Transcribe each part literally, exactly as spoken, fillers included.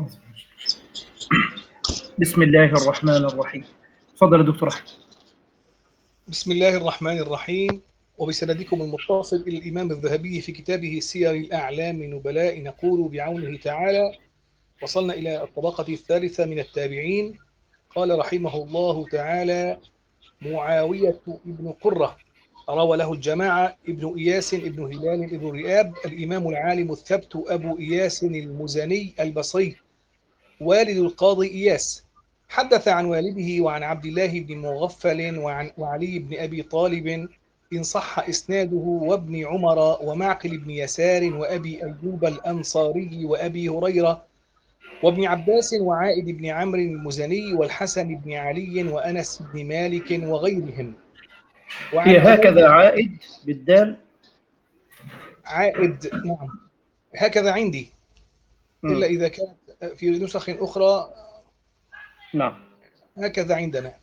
بسم الله الرحمن الرحيم. تفضل يا دكتور أحمد. بسم الله الرحمن الرحيم، وبسندكم المتصل إلى الإمام الذهبي في كتابه سير الأعلام نبلاء، نقول بعونه تعالى: وصلنا إلى الطبقة الثالثة من التابعين. قال رحمه الله تعالى: معاوية ابن قرة روى له الجماعة ابن إياس ابن هلال ابن رئاب الإمام العالم الثبت أبو إياس المزني البصري والد القاضي إياس، حدث عن والده وعن عبد الله بن مغفل وعن وعلي بن أبي طالب إن صح إسناده، وابن عمر ومعقل بن يسار وأبي أيوب الأنصاري وأبي هريرة وابن عباس وعائد بن عمرو المزني والحسن بن علي وأنس بن مالك وغيرهم. وعن هي هكذا أبي عائد بالدال. عائد، نعم هكذا عندي، إلا مم. إذا كانت في نسخ أخرى نعم. هكذا عندنا.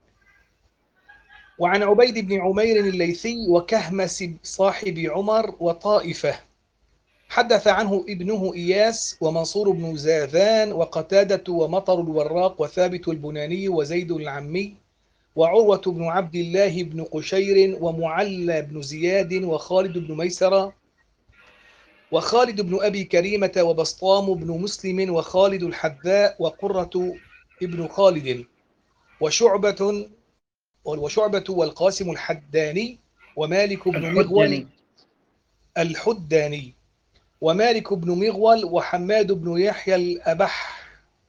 وعن عبيد بن عمير الليثي وكهمس صاحب عمر وطائفة، حدث عنه ابنه إياس ومنصور بن زاذان وقتادة ومطر الوراق وثابت البناني وزيد العمي وعروة بن عبد الله بن قشير ومعلى بن زياد وخالد بن ميسرة وخالد بن أبي كريمة وبسطام بن مسلم وخالد الحذاء وقرة ابن خالد وشعبة وشعبة والقاسم الحداني ومالك بن مغول الحجني. الحداني ومالك بن مغول وحماد بن يحيى الأبح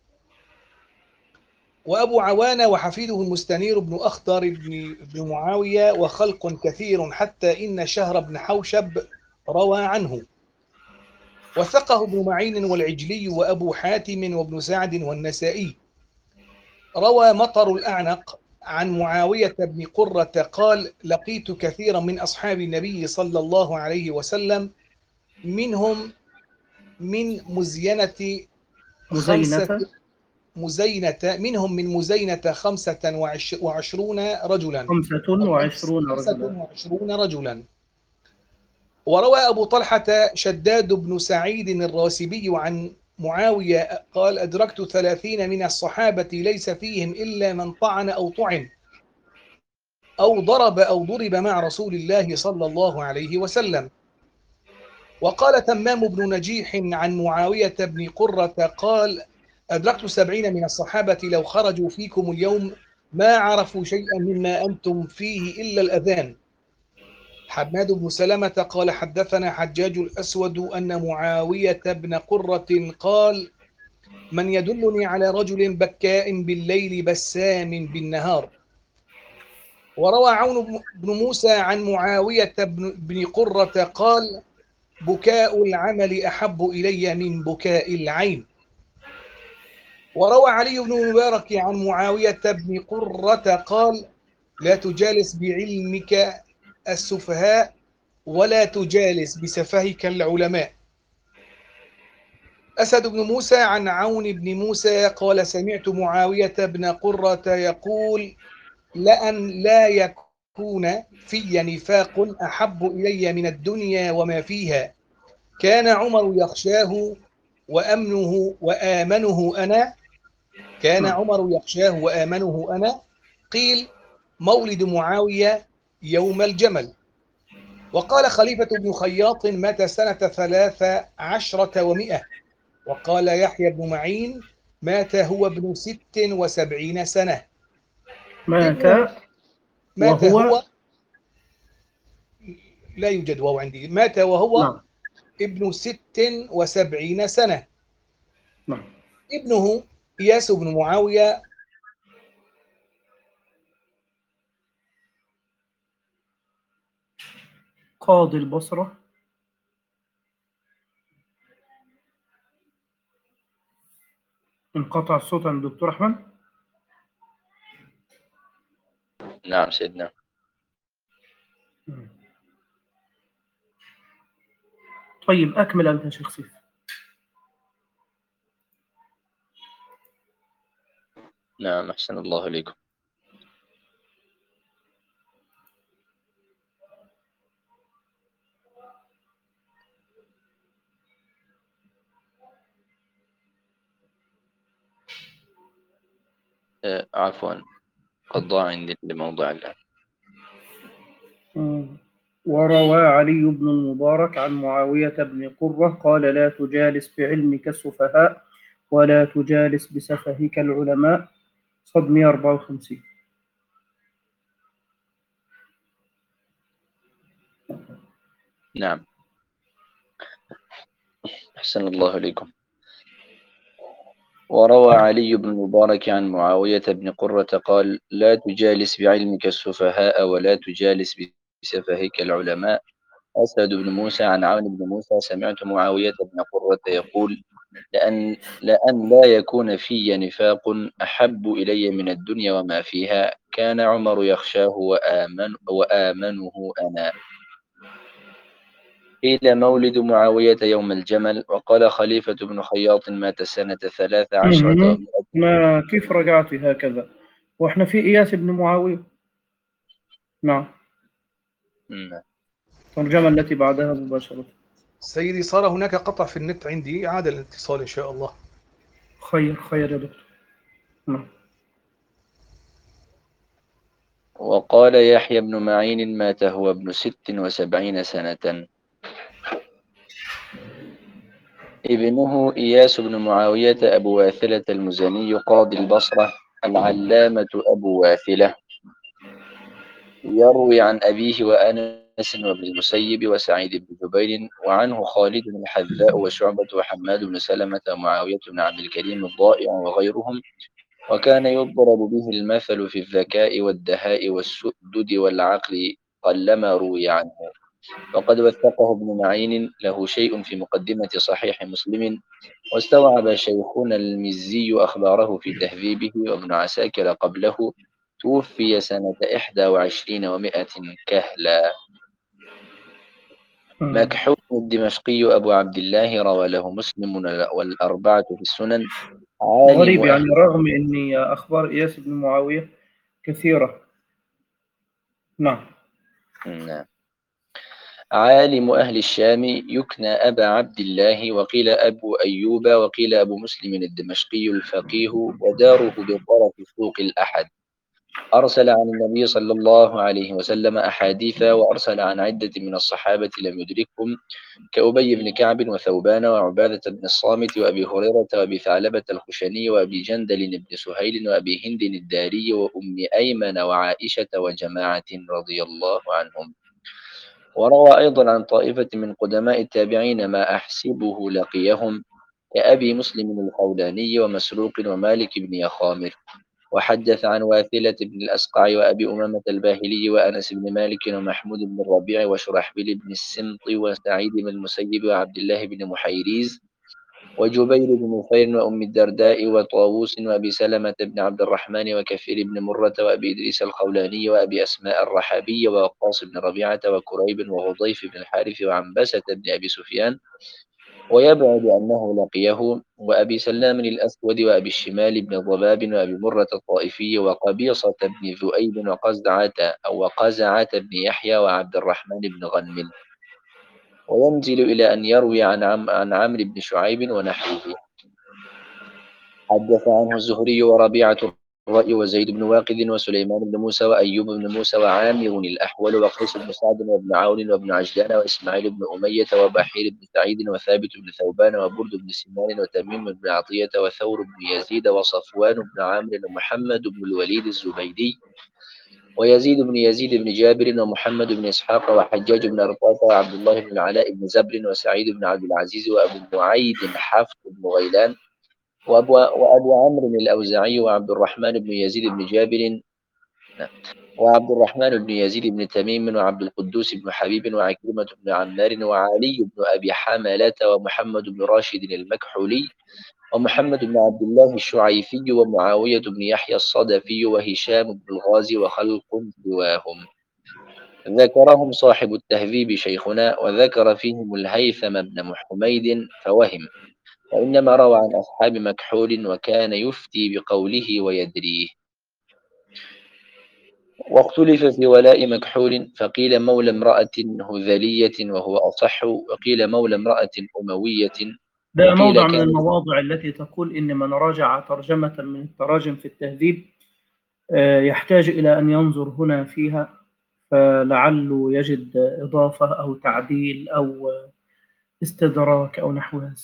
وأبو عوانة وحفيده المستنير بن أخضر بن, بن معاوية وخلق كثير، حتى إن شهر بن حوشب روى عنه. وثقه ابن معين والعجلي وأبو حاتم وابن سعد والنسائي. روى مطر الأعنق عن معاوية بن قرة قال: لقيت كثيرا من أصحاب النبي صلى الله عليه وسلم، منهم من مزينة خمسة مزينة. مزينة منهم من مزينة خمسة وعشرون رجلا خمسة أو وعشرون خمسة رجلا. وعشرون رجلا. وروى أبو طلحة شداد بن سعيد الراسبي عن معاوية قال: أدركت ثلاثين من الصحابة ليس فيهم إلا من طعن أو طعن أو ضرب أو ضرب مع رسول الله صلى الله عليه وسلم. وقال تمام بن نجيح عن معاوية بن قرة قال: أدركت سبعين من الصحابة لو خرجوا فيكم اليوم ما عرفوا شيئا مما أنتم فيه إلا الأذان. حماد بن سلمة قال: حدثنا حجاج الأسود أن معاوية بن قرة قال: من يدلني على رجل بكاء بالليل بسام بالنهار. وروى عون بن موسى عن معاوية بن قرة قال: بكاء العمل أحب إلي من بكاء العين. وروى علي بن المبارك عن معاوية بن قرة قال: لا تجالس بعلمك السفهاء ولا تجالس بسفهك العلماء. أسد بن موسى عن عون بن موسى قال: سمعت معاوية بن قرة يقول: لأن لا يكون في نفاق أحب إلي من الدنيا وما فيها. كان عمر يخشاه وأمنه وآمنه أنا كان عمر يخشاه وآمنه أنا. قيل: مولد معاوية يوم الجمل. وقال خليفة بن خياط: مات سنة ثلاث عشرة ومئة. وقال يحيى بن معين: مات هو ابن ست وسبعين سنة. ابنه مات مات وهو. هو لا يوجد وهو عندي. مات وهو نعم. ابن ست وسبعين سنة. نعم. ابنه إياس بن معاوية قاضي البصرة. انقطع الصوت عن الدكتور أحمد. نعم سيدنا. طيب أكمل أنت يا شيخ سيف. نعم أحسن الله إليكم. آه، عفوا قد ضاع عندي الموضوع الآن. مم. وروى علي بن المبارك عن معاوية بن قرة قال لا تجالس بعلمك السفهاء ولا تجالس بسفهك العلماء. صد مئة وأربعة وخمسين. نعم، أحسن الله إليكم. وروى علي بن المبارك عن معاوية بن قرة قال لا تجالس بعلمك السفهاء ولا تجالس بسفهك العلماء. أسد بن موسى عن عون بن موسى سمعت معاوية بن قرة يقول لأن, لأن لا يكون في نفاق أحب إلي من الدنيا وما فيها، كان عمر يخشاه وآمن وآمنه أنا. قيل مولد معاوية يوم الجمل. وقال خليفة بن خياط مات سنة ثلاث عشرة مم. ومائة. ما كيف رجعت هكذا وإحنا في إياس بن معاوية؟ نعم، نعم. الترجمة التي بعدها مباشرة. سيدي صار هناك قطع في النت عندي، عاد الاتصال إن شاء الله. خير خير يا دكتور. نعم. وقال يحيى بن معين مات هو ابن ست وسبعين سنة. ابنه إياس بن معاوية أبو واثلة المزني قاضي البصرة العلامة أبو واثلة، يروي عن أبيه وأنس وابن المسيب وسعيد بن جبير، وعنه خالد الحذاء وشعبة وحماد بن سلمة ومعاوية بن عبد الكريم الضائع وغيرهم. وكان يضرب به المثل في الذكاء والدهاء والسؤدد والعقل، قلما روي عنه. وقد وثقه ابن معين له شيء في مقدمة صحيح مسلم. واستوعب شيخنا المزي أخباره في تهذيبه، وابن عساكر قبله توفي سنة إحدى وعشرين ومائة كهلا. مم. مكحول الدمشقي أبو عبد الله روى له مسلم والأربعة في السنن. عالم غريب يعني، أهل رغم أن أخبار إياس بن معاوية كثيرة. نعم. نعم. عالم أهل الشام يكنى أبا عبد الله، وقيل أبو أيوب، وقيل أبو مسلم الدمشقي الفقيه، وداره بطرف سوق الأحد. أرسل عن النبي صلى الله عليه وسلم أحاديث، وأرسل عن عدة من الصحابة لم يدركهم كأبي بن كعب وثوبان وعبادة بن الصامت وأبي هريرة وأبي ثعلبة الخشني وأبي جندل بن سهيل وأبي هند الداري وأم أيمن وعائشة وجماعة رضي الله عنهم. وروى أيضا عن طائفة من قدماء التابعين ما أحسبه لقيهم كأبي مسلم الخولاني ومسروق ومالك بن يخامر. وحدث عن واثلة بن الأسقع وأبي أمامة الباهلي وأنس بن مالك ومحمود بن الربيع وشرحبيل بن السمط وسعيد بن المسيب وعبد الله بن محيريز وجبير بن نفير وأم الدرداء وطاووس وأبي سلمة بن عبد الرحمن وكثير بن مرة وأبي إدريس الخولاني وأبي أسماء الرحابي ووقاص بن ربيعة وكريب وغضيف بن الحارث وعنبسة بن أبي سفيان، ويبعد أنه لقيه، وأبي سلام الأسود وأبي الشمال بن ضباب وأبي مرة الطائفي وقبيصة بن ذؤيب وقزعة أو وقزعة بن يحيى وعبد الرحمن بن غنم. وينزل إلى أن يروي عن عم عن عمرو بن شعيب ونحوه. حدث عنه الزهري وربيعة الرأي وزيد بن واقد وسليمان بن موسى وأيوب بن موسى وعامر الأحول وقيس بن سعد وابن عون وابن عجلان وإسماعيل بن أمية وبحير بن سعيد وثابت بن ثوبان وبرد بن سنان وتميم بن عطية وثور بن يزيد وصفوان بن عامر ومحمد بن الوليد الزبيدي ويزيد بن يزيد بن جابر ومحمد بن إسحاق وحجاج بن أرطاة وعبد الله بن العلاء بن زبر وسعيد بن عبد العزيز وأبو معيد حفص بن غيلان وأبو, وأبو عمرو الأوزاعي وعبد الرحمن بن يزيد بن جابر وعبد الرحمن بن يزيد بن تميم وعبد القدوس بن حبيب وعكرمة بن عمار وعلي بن أبي حملة ومحمد بن راشد المكحولي ومحمد بن عبد الله الشعيفي ومعاوية بن يحيى الصدفي وهشام بن الغازي وخلق سواهم. ذكرهم صاحب التهذيب شيخنا، وذكر فيهم الهيثم بن حميد فوهم، وإنما روى عن أصحاب مكحول وكان يفتي بقوله ويدريه. واختلف في ولاء مكحول، فقيل مولى امرأة هذلية وهو أصح، وقيل مولى امرأة أموية، ده وقيل موضع من كان المواضع التي تقول إن من راجع ترجمة من التراجم في التهذيب يحتاج إلى أن ينظر هنا فيها، فلعله يجد إضافة أو تعديل أو استدراك أو نحو هذا.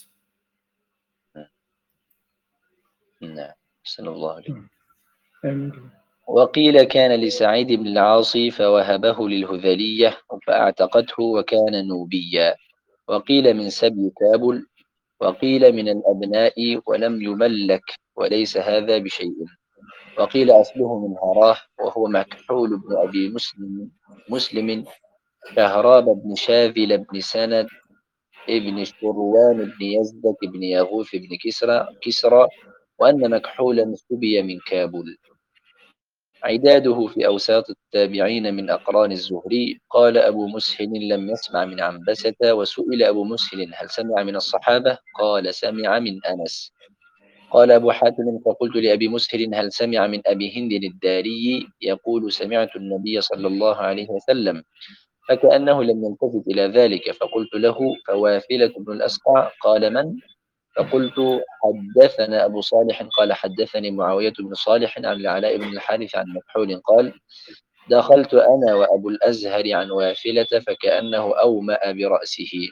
نعم، أحسن الله عليك. آمين. وقيل كان لسعيد بن العاص فوهبه للهذلية فأعتقته وكان نوبيا. وقيل من سبي كابل. وقيل من الأبناء ولم يملك وليس هذا بشيء. وقيل أصله من هراه وهو مكحول بن أبي مسلم مسلم شهراب بن شاذل بن سند ابن شروان بن يزدك بن يغوث بن كسرى كسرى وأن مكحولا سبي من كابل. عداده في أوساط التابعين من أقران الزهري. قال أبو مسهل لم يسمع من عنبسة. وسئل أبو مسهل هل سمع من الصحابة؟ قال سمع من أنس. قال أبو حاتم فقلت لأبي مسهل هل سمع من أبي هند الداري يقول سمعت النبي صلى الله عليه وسلم، فكأنه لم يلتفت إلى ذلك، فقلت له فواثلة بن الأسقع؟ قال من؟ فقلت حدثنا أبو صالح قال حدثني معاوية بن صالح عن العلاء بن الحارث عن مكحول قال دخلت أنا وأبو الأزهر عن واثلة فكأنه أومأ برأسه.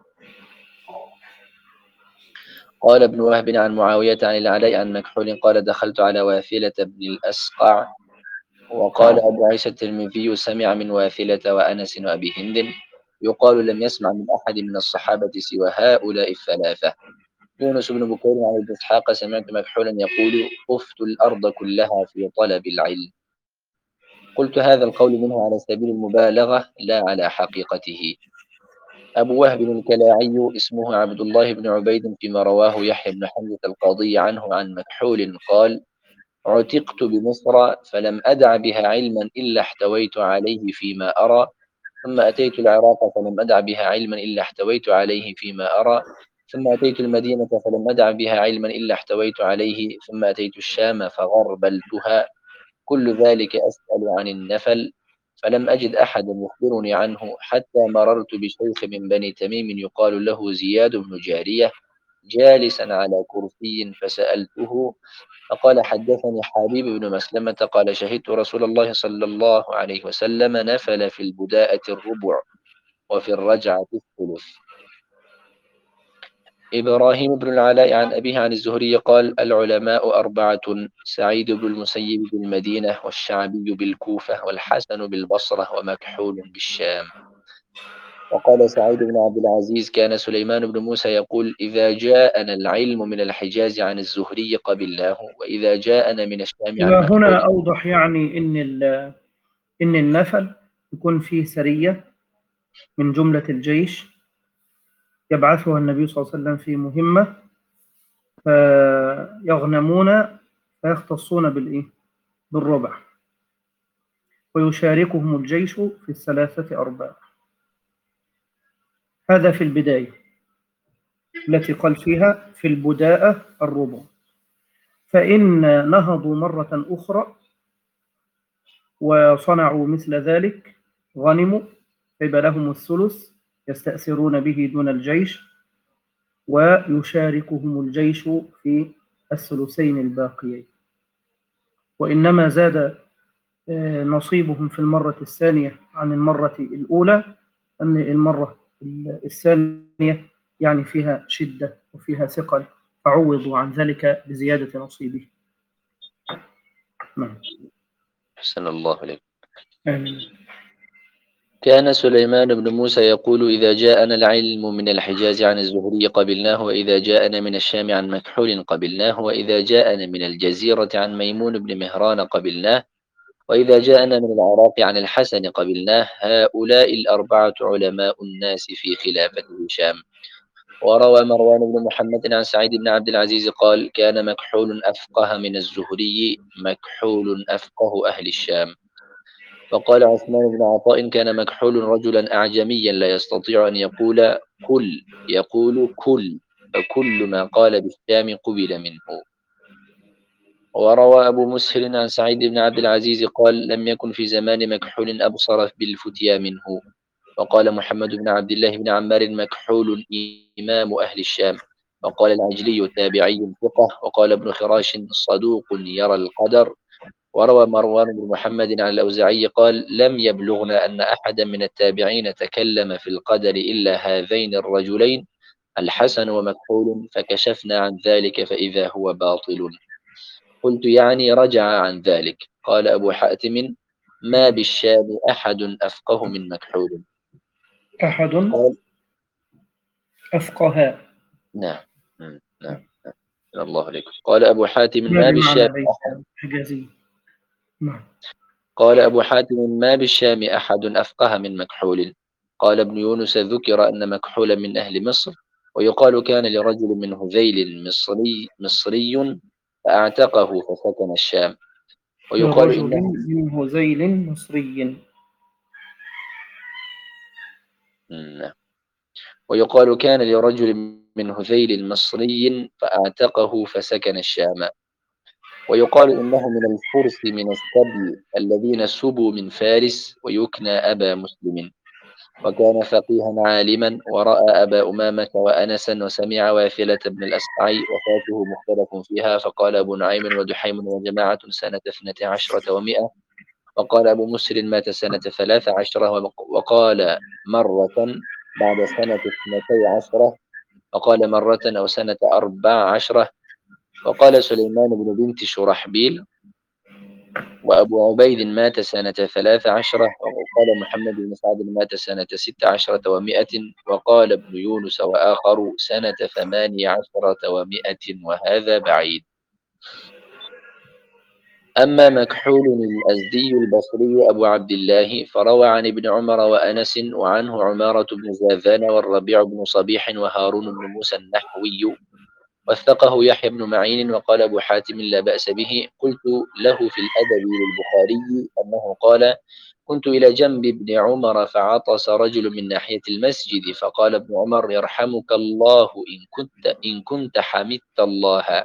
قال ابن وهب عن معاوية عن العلاء عن مكحول قال دخلت على واثلة بن الأسقع. وقال أبو عيسى الترمذي سمع من واثلة وأنس وأبي هند. يقال لم يسمع من أحد من الصحابة سوى هؤلاء الثلاثة. يونس بن بكير عن ابن إسحاق سمعت مكحولا يقول أفت الأرض كلها في طلب العلم. قلت هذا القول منه على سبيل المبالغة لا على حقيقته. أبو وهب الكلاعي اسمه عبد الله بن عبيد فيما رواه يحيى بن حمزة القاضي عنه عن مكحول قال عتقت بمصر فلم أدع بها علما إلا احتويت عليه فيما أرى، ثم أتيت العراق فلم أدع بها علما إلا احتويت عليه فيما أرى، ثم أتيت المدينة فلم أدع بها علما إلا احتويت عليه، ثم أتيت الشام فغربلتها. كل ذلك أسأل عن النفل فلم أجد أحدا يخبرني عنه، حتى مررت بشيخ من بني تميم يقال له زياد بن جارية جالسا على كرسي فسألته فقال حدثني حبيب بن مسلمة قال شهدت رسول الله صلى الله عليه وسلم نفل في البداءة الربع وفي الرجعة الثلث. إبراهيم بن العلاء عن أبيه عن الزهري قال العلماء أربعة سعيد بن المسيب بالمدينة والشعبي بالكوفة والحسن بالبصرة ومكحول بالشام. وقال سعيد بن عبد العزيز كان سليمان بن موسى يقول إذا جاءنا العلم من الحجاز عن الزهري قبلناه وإذا جاءنا من الشام عن وهنا مكحول. أوضح يعني إن إن النفل يكون فيه سرية من جملة الجيش يبعثها النبي صلى الله عليه وسلم في مهمة فيغنمون فيختصون بالإيه؟ بالربع، ويشاركهم الجيش في الثلاثة أرباع. هذا في البداية التي قال فيها في البداءة الربع. فإن نهضوا مرة أخرى وصنعوا مثل ذلك غنموا فيبقى لهم الثلث يستأثرون به دون الجيش، ويشاركهم الجيش في الثلثين الباقيين. وإنما زاد نصيبهم في المرة الثانية عن المرة الأولى أن المرة الثانية يعني فيها شدة وفيها ثقل، فعوضوا عن ذلك بزيادة نصيبه. نعم. حسن الله عليك. آمين. كان سليمان بن موسى يقول إذا جاءنا العلم من الحجاز عن الزهري قبلناه وإذا جاءنا من الشام عن مكحول قبلناه وإذا جاءنا من الجزيرة عن ميمون بن مهران قبلناه وإذا جاءنا من العراق عن الحسن قبلناه. هؤلاء الأربعة علماء الناس في خلافة هشام. وروى مروان بن محمد عن سعيد بن عبد العزيز قال كان مكحول أفقه من الزهري مكحول أفقه أهل الشام. وقال عثمان بن عطاء كان مكحول رجلا أعجميا لا يستطيع أن يقول كل يقول كل فكل ما قال بالشام قبل منه. وروى أبو مسهل عن سعيد بن عبد العزيز قال لم يكن في زمان مكحول أبصر بالفتيا منه. وقال محمد بن عبد الله بن عمار مكحول إمام أهل الشام. وقال العجلي تابعي ثقة. وقال ابن خراش صدوق يرى القدر. وروى مروان بن محمد عن الأوزاعي قال لم يبلغنا أن أحدا من التابعين تكلم في القدر إلا هذين الرجلين الحسن ومكحول، فكشفنا عن ذلك فإذا هو باطل. قلت يعني رجع عن ذلك. قال أبو حاتم ما بالشام أحد أفقه من مكحول. أحد قال أفقه. نعم. مم. نعم. نعم. الله عليكم. قال أبو حاتم ما ما بالشام بمعنى ليس أحد حجازي. نعم. قال أبو حاتم ما بالشام أحد أفقه من مكحول. قال ابن يونس ذكر أن مكحول من أهل مصر، ويقال كان لرجل من هذيل مصري مصري فأعتقه فسكن الشام، ويقال لرجل إنه من هذيل مصري. مم. ويقال كان لرجل من هذيل مصري فأعتقه فسكن الشام، ويقال إنه من الفرس من السبي الذين سبوا من فارس، ويكنى أبا مسلم. وكان فقيها عالما، ورأى أبا أمامة وأنسا، وسمع واثلة بن الأسقعي وفاته مختلف فيها، فقال أبو نعيم ودحيم وجماعة سنة اثنتي عشرة ومئة، وقال أبو مسر مات سنة ثلاث عشرة، وقال مرة بعد سنة اثنتي عشرة، وقال مرة أو سنة أربع عشرة، وقال سليمان بن بنت شرحبيل وأبو عبيد مات سنة ثلاث عشرة، وقال محمد بن سعد مات سنة ست عشرة ومائة، وقال ابن يونس وآخر سنة ثماني عشرة ومائة، وهذا بعيد. أما مكحول الأزدي البصري أبو عبد الله فروى عن ابن عمر وأنس، وعنه عمارة بن زاذان والربيع بن صبيح وهارون بن موسى النحوي، وثقه يحيى بن معين. وقال أبو حاتم لا بأس به. قلت له في الأدب للبخاري أنه قال كنت إلى جنب ابن عمر فعطس رجل من ناحية المسجد، فقال ابن عمر يرحمك الله إن كنت إن كنت حمدت الله.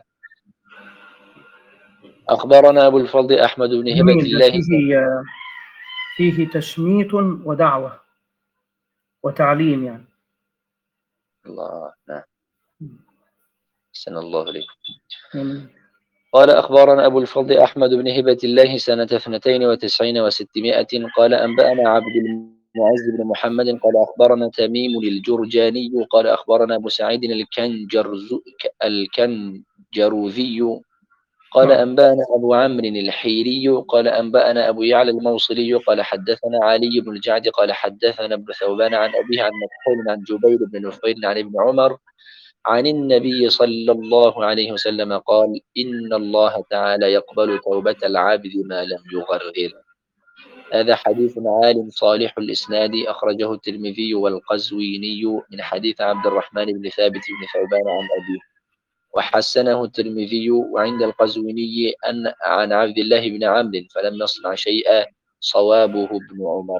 أخبرنا أبو الفضل أحمد بن هبة جميل. ده الله. فيه فيه تشميت ودعوة وتعليم يعني. الله نعم. أحسن الله عليكم. جميل. قال أخبرنا أبو الفضل أحمد بن هبة الله سنة اثنتين وتسعين وستمائة قال أنبأنا عبد المعز بن محمد قال أخبرنا تميم الجرجاني قال أخبرنا أبو سعيد الكنجرز الكنجروذي قال نعم. أنبأنا أبو عمرو الحيري قال أنبأنا أبو يعلى الموصلي قال حدثنا علي بن الجعد قال حدثنا ابن ثوبان عن أبيه عن مكحول عن جبير بن نفيل عن ابن عمر عن النبي صلى الله عليه وسلم قال إن الله تعالى يقبل توبة العبد ما لم يغرغر. هذا حديث عال صالح الإسناد، أخرجه الترمذي والقزويني من حديث عبد الرحمن بن ثابت بن ثوبان عن أبيه، وحسنه الترمذي. وعند القزويني أن عن عبد الله بن عمرو فلم يصنع شيئا، صوابه ابن عمر.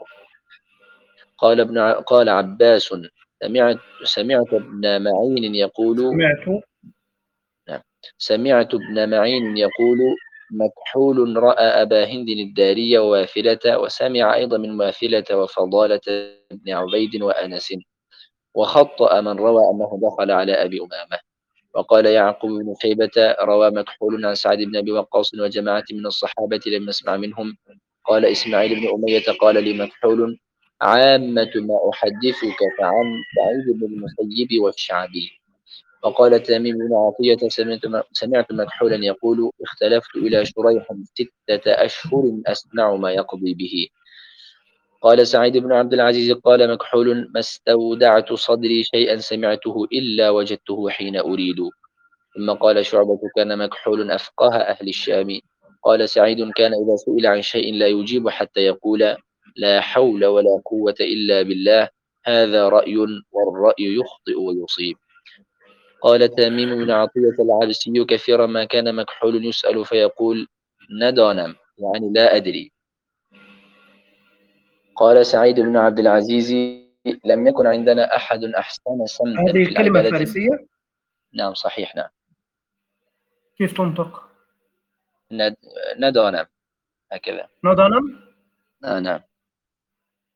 قال ابن ع... قال عباس سمعت سمعت ابن معين يقول سمعت. نعم. سمعت ابن معين يقول مكحول رأى أبا هند الداري وواثلة، وسمع أيضا من واثلة وفضالة بن عبيد وأنس، وخطأ من روى أنه دخل على أبي أمامة. وقال يعقوب بن شيبة روى مكحول عن سعد بن أبي وقاص وجماعة من الصحابة لم نسمع منهم. قال إسماعيل بن أمية قال لي مكحول عامة ما أحدثك فعن سعيد بن المسيب والشعبي. وقال تميم بن عطية سمعت سمعت مكحولا يقول اختلفت إلى شريح ستة أشهر أسمع ما يقضي به. قال سعيد بن عبد العزيز قال مكحول ما استودعت صدري شيئا سمعته إلا وجدته حين أريد. ثم قال شعبة كان مكحول أفقه أهل الشام. قال سعيد كان إذا سئل عن شيء لا يجيب حتى يقول لا حول ولا قوة إلا بالله، هذا رأي والرأي يخطئ ويصيب. قال تميم بن عطية العبسي كثيرا ما كان مكحول يسأل فيقول ندونم يعني لا أدري. قال سعيد بن عبد العزيز لم يكن عندنا أحد أحسن سمتا هذه في الكلمة العبادة. فارسية. نعم صحيح. نعم كيف تنطق؟ ند... ندونم هكذا. نضنم. آه نعم.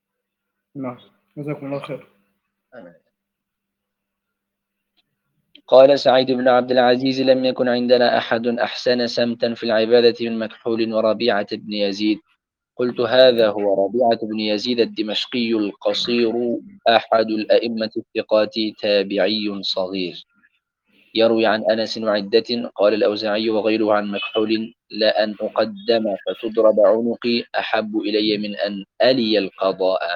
نعم. جزاكم الله خير. قال سعيد بن عبد العزيز لم يكن عندنا أحد أحسن سمتا في العبادة من مكحول وربيعة بن يزيد. قلت هذا هو ربيعة بن يزيد الدمشقي القصير أحد الأئمة الثقات تابعي صغير يروي عن أنس وعدة. قال الأوزاعي وغيره عن مكحول لأن أقدم فتضرب عنقي أحب إلي من أن ألي القضاء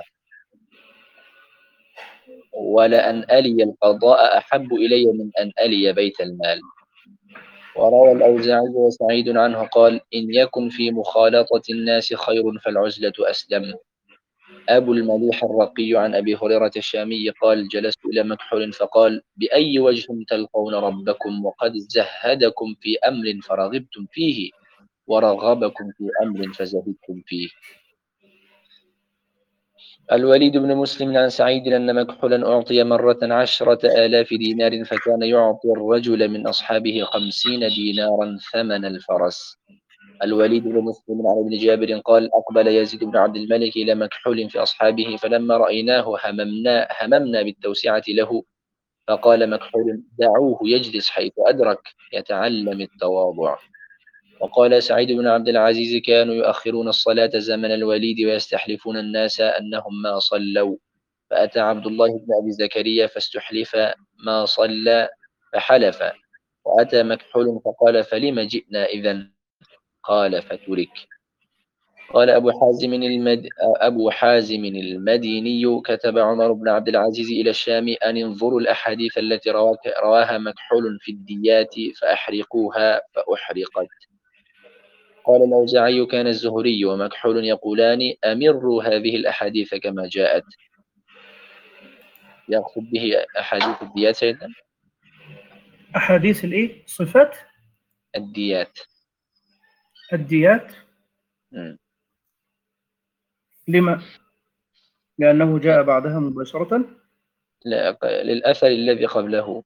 ولأن ألي القضاء أحب إلي من أن ألي بيت المال. وروى الأوزاعي وسعيد عنه قال إن يكن في مخالطة الناس خير فالعزلة أسلم. أبو المليح الرقي عن أبي هريرة الشامي قال جلست إلى مكحول فقال بأي وجه تلقون ربكم وقد زهدكم في أمر فرغبتم فيه ورغبكم في أمر فزهدتم فيه. الوليد بن مسلم عن سعيد أن مكحولا أعطي مرة عشرة آلاف دينار فكان يعطي الرجل من أصحابه خمسين دينارا ثمن الفرس. الوليد بن مسلم عن ابن جابر قال أقبل يزيد بن عبد الملك إلى مكحول في أصحابه فلما رأيناه هممنا, هممنا بالتوسعة له فقال مكحول دعوه يجلس حيث أدرك يتعلم التواضع. وقال سعيد بن عبد العزيز كانوا يؤخرون الصلاة زمن الوليد ويستحلفون الناس أنهم ما صلوا فأتى عبد الله بن أبي زكريا فاستحلف ما صلى فحلف وأتى مكحول فقال فلم جئنا إذن قال فترك. قال أبو حازم المد... أبو حازم المديني كتب عمر بن عبد العزيز إلى الشام أن انظروا الأحاديث التي رواك... رواها مكحول في الديات فأحرقوها فأحرقت. قال الأوزاعي كان الزهري ومكحول يقولان أمروا هذه الأحاديث كما جاءت. يقصد به أحاديث الديات سيدنا أحاديث الإيه؟ صفات الديات. الديات. م. لما؟ لأنه جاء بعدها مباشرة. لا للأثر الذي قبله.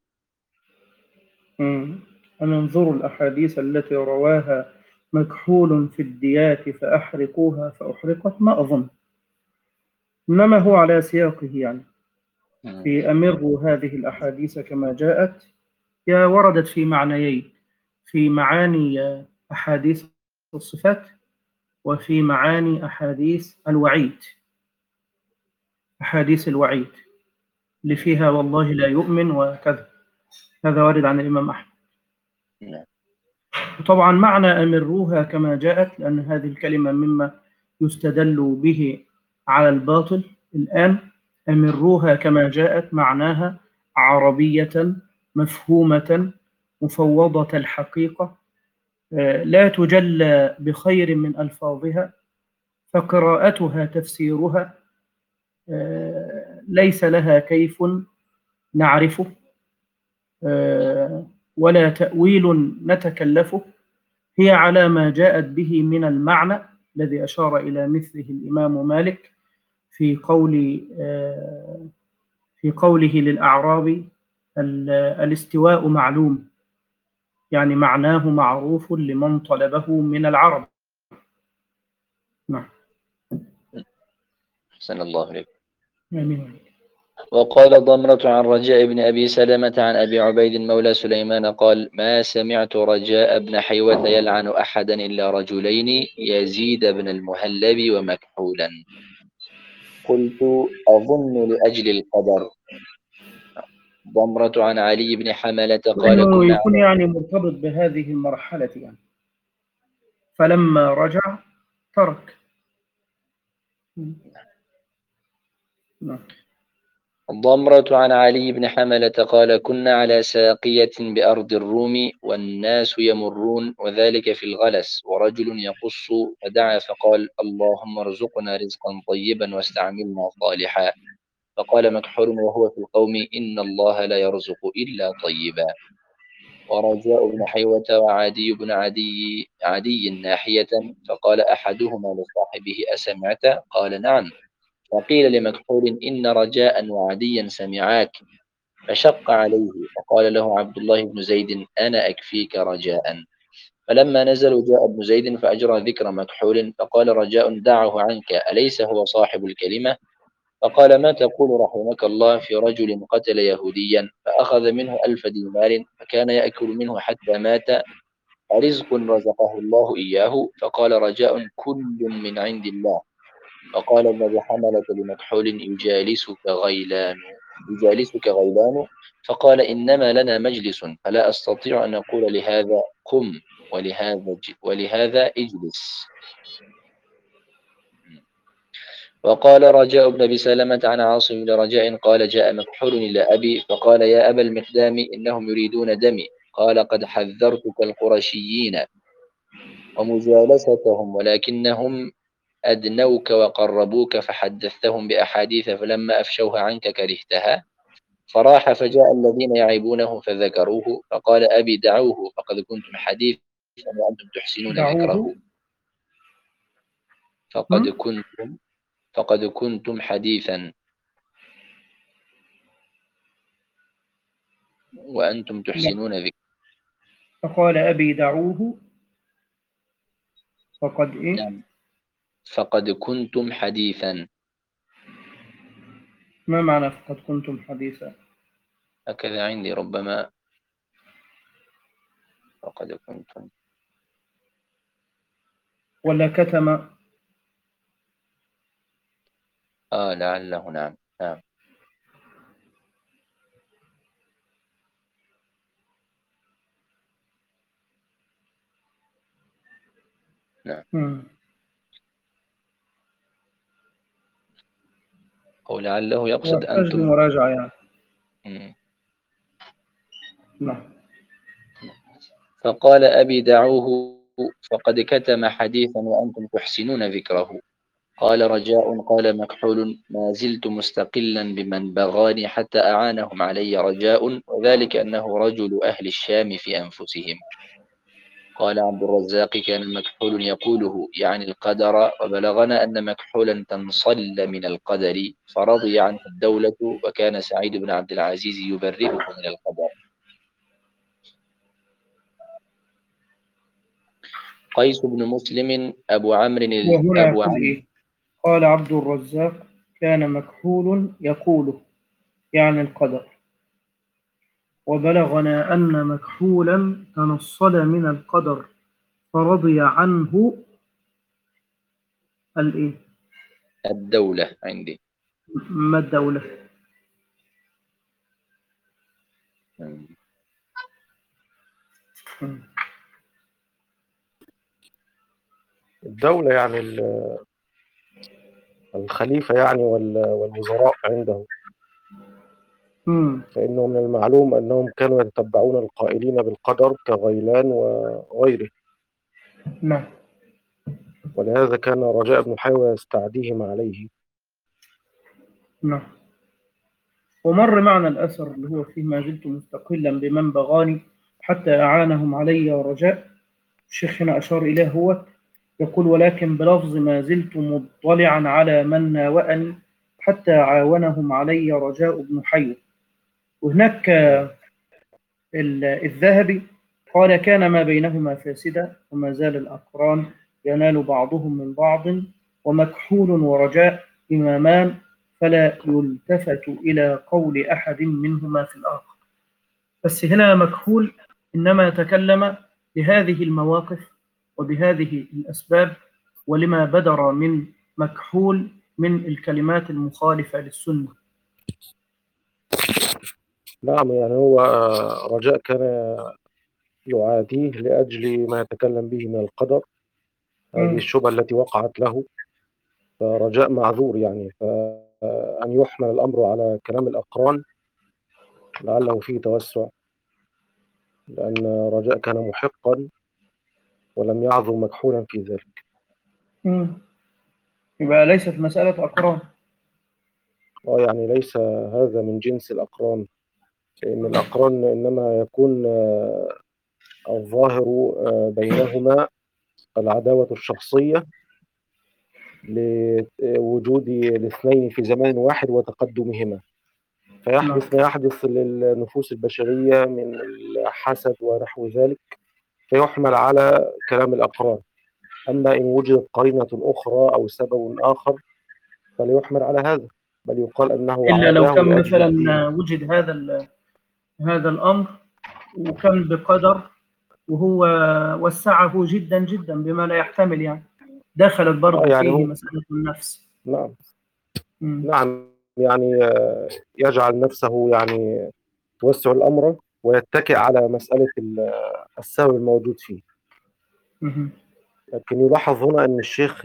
أن انظروا الأحاديث التي رواها مكحول في الديات فأحرقوها فأحرقت ما أظن، إنما هو على سياقه يعني م. في أمروا هذه الأحاديث كما جاءت. هي وردت في معنيين، في معاني أحاديث الصفات وفي معاني أحاديث الوعيد. أحاديث الوعيد اللي فيها والله لا يؤمن وكذا، هذا وارد عن الإمام أحمد. وطبعا معنى أمروها كما جاءت لأن هذه الكلمة مما يستدل به على الباطل الآن. أمروها كما جاءت معناها عربية مفهومة مفوضة الحقيقة لا تجلى بخير من ألفاظها، فقراءتها تفسيرها ليس لها كيف نعرفه ولا تأويل نتكلفه، هي على ما جاءت به من المعنى الذي أشار إلى مثله الإمام مالك في قول في قوله للأعرابي الاستواء معلوم، يعني معناه معروف لمن طلبه من العرب. نعم. أحسن الله عليك. آمين. وقال ضمرة عن رجاء بن أبي سلمة عن أبي عبيد مولى سليمان قال ما سمعت رجاء بن حيوة يلعن أحدا إلا رجلين يزيد بن المهلب ومكحولا. قلت أظن لأجل القدر. ضمرة عن علي بن حملة قال إنه كنا يكون يعني مرتبط بهذه المرحلة يعني، فلما رجع ترك. نعم. ضمرة عن علي بن حملة قال كنا على ساقية بأرض الروم والناس يمرون وذلك في الغلس ورجل يقص فدعا فقال اللهم ارزقنا رزقا طيبا واستعملنا صالحا. فقال مكحول وهو في القوم إن الله لا يرزق إلا طيبا. ورجاء بن حيوة وعدي بن عدي عدي ناحية فقال أحدهما لصاحبه أسمعت؟ قال نعم. فقيل لمكحول إن رجاء وعديا سمعاك فشق عليه فقال له عبد الله بن زيد أنا أكفيك رجاء. فلما نزلوا جاء ابن زيد فأجرى ذكر مكحول فقال رجاء دعه عنك أليس هو صاحب الكلمة؟ فقال ما تقول رحمك الله في رجل قتل يهوديا فأخذ منه ألف دينار فكان يأكل منه حتى مات رزق رزقه الله إياه. فقال رجاء كل من عند الله. فقال الذي حملك لمكحول يجالسك غيلان يجالسك غيلان فقال إنما لنا مجلس فلا أستطيع أن أقول لهذا قم ولهذا ج- ولهذا اجلس. وقال رجاء بن أبي سلمة عن عاصم بن رجاء قال جاء مكحول إلى أبي فقال يا أبا المقدام إنهم يريدون دمي. قال قد حذرتك القرشيين ومجالستهم ولكنهم أدنوك وقربوك فحدثتهم بأحاديث فلما أفشوها عنك كرهتها. فراح فجاء الذين يعيبونه فذكروه فقال أبي دعوه فقد كنتم حديثا وأنتم تحسنون ذكره. دعوه. فقد هم؟ كنتم فقد كنتم حديثا وأنتم لا. تحسنون ذكره. فقال أبي دعوه فقد إيه؟ نعم. فقد كنتم حديثا. ما معنى فقد كنتم حديثا؟ هكذا عندي ربما فقد كنتم ولا كتم؟ آه لعله. نعم نعم. نعم. مم. أو لعله يقصد ويحتاج أنتم. لمراجعة يعني. مم. نعم. فقال أبي دعوه فقد كتم حديثا وأنتم تحسنون ذكره. قال رجاء قال مكحول ما زلت مستقلا بمن بغاني حتى أعانهم علي رجاء وذلك أنه رجل أهل الشام في أنفسهم. قال عبد الرزاق كان مكحول يقوله يعني القدر وبلغنا أن مكحولا تنصل من القدر فرضي عنه الدولة وكان سعيد بن عبد العزيز يبرئه من القدر. قيس بن مسلم أبو عمرو ال- وهنا أبو يقول عمرو إيه؟ قال عبد الرزاق كان مكحول يقوله يعني القدر، وبلغنا أن مكحولا تنصل من القدر فرضي عنه الإيه؟ الدولة عندي. ما الدولة؟ مم. مم. الدولة يعني ال- الخليفة يعني وال- والوزراء عنده، مم. فإنه من المعلوم أنهم كانوا يتبعون القائلين بالقدر كغيلان وغيره، نعم. ولهذا كان رجاء بن حيوة يستعديهم عليه. نعم. ومر معنا الأثر اللي هو فيه ما زلت مستقلا بمن بغاني حتى أعانهم علي رجاء. الشيخ هنا أشار إليه هو يقول ولكن بلفظ ما زلت مطلعا على من ناوأني حتى عاونهم علي رجاء بن حيوة. وهناك ال- الذهبي قال كان ما بينهما فاسدا وما زال الأقران ينال بعضهم من بعض ومكحول ورجاء إمامان فلا يلتفت إلى قول أحد منهما في الآخر. بس هنا مكحول إنما يتكلم بهذه المواقف وبهذه الأسباب ولما بدر من مكحول من الكلمات المخالفة للسنة. نعم، يعني هو رجاء كان يعاديه لأجل ما يتكلم به من القدر، هذه مم. الشبهة التي وقعت له، فرجاء معذور يعني. فأن يحمل الأمر على كلام الأقران لعله فيه توسع، لأن رجاء كان محقا ولم يعذر مكحولا في ذلك. مم. يبقى ليست مسألة أقران. اه يعني ليس هذا من جنس الأقران، لأن الأقران إنما يكون آه، الظاهر آه، بينهما العداوة الشخصية لوجود الاثنين في زمان واحد وتقدمهما، نعم. فيحدث ما يحدث للنفوس البشرية من الحسد ونحو ذلك، فيحمل على كلام الأقران. أما إن وجدت قرينة أخرى أو سبب آخر فليحمل على هذا. بل يقال أنه إلا لو عاداه كان لأجل مثلا الدين. وجد هذا ال- هذا الأمر وكان بقدر، وهو وسعه جدا جدا بما لا يحتمل، يعني دخلت آه برضه يعني فيه هو مسألة النفس. نعم مم. نعم يعني آه، يجعل نفسه يعني توسع الأمر ويتكئ على مسألة ال- السبب الموجود فيه. مم. لكن يلاحظ هنا أن الشيخ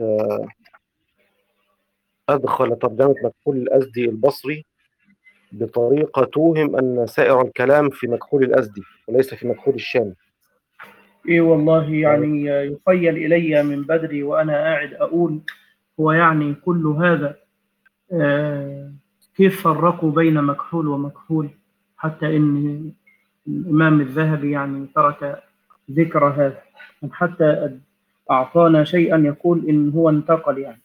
أدخل ترجمة مكحول الأزدي البصري بطريقة توهم أن سائر الكلام في مكحول الأزدي وليس في مكحول الشامي. إيه والله، يعني يعني يخيل إلي من بدري وأنا قاعد أقول هو يعني كل هذا آه، كيف فرقوا بين مكحول ومكحول، حتى إن الإمام الذهبي يعني ترك ذكر هذا، حتى أعطانا شيئا يقول إن هو انتقل يعني.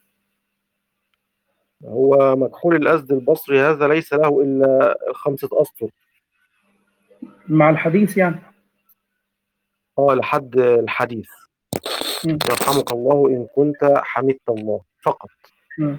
هو مكحول الأزدي البصري هذا ليس له إلا خمسة أسطر مع الحديث يعني. آه لحد الحديث مم. يرحمك الله إن كنت حمدت الله فقط. مم.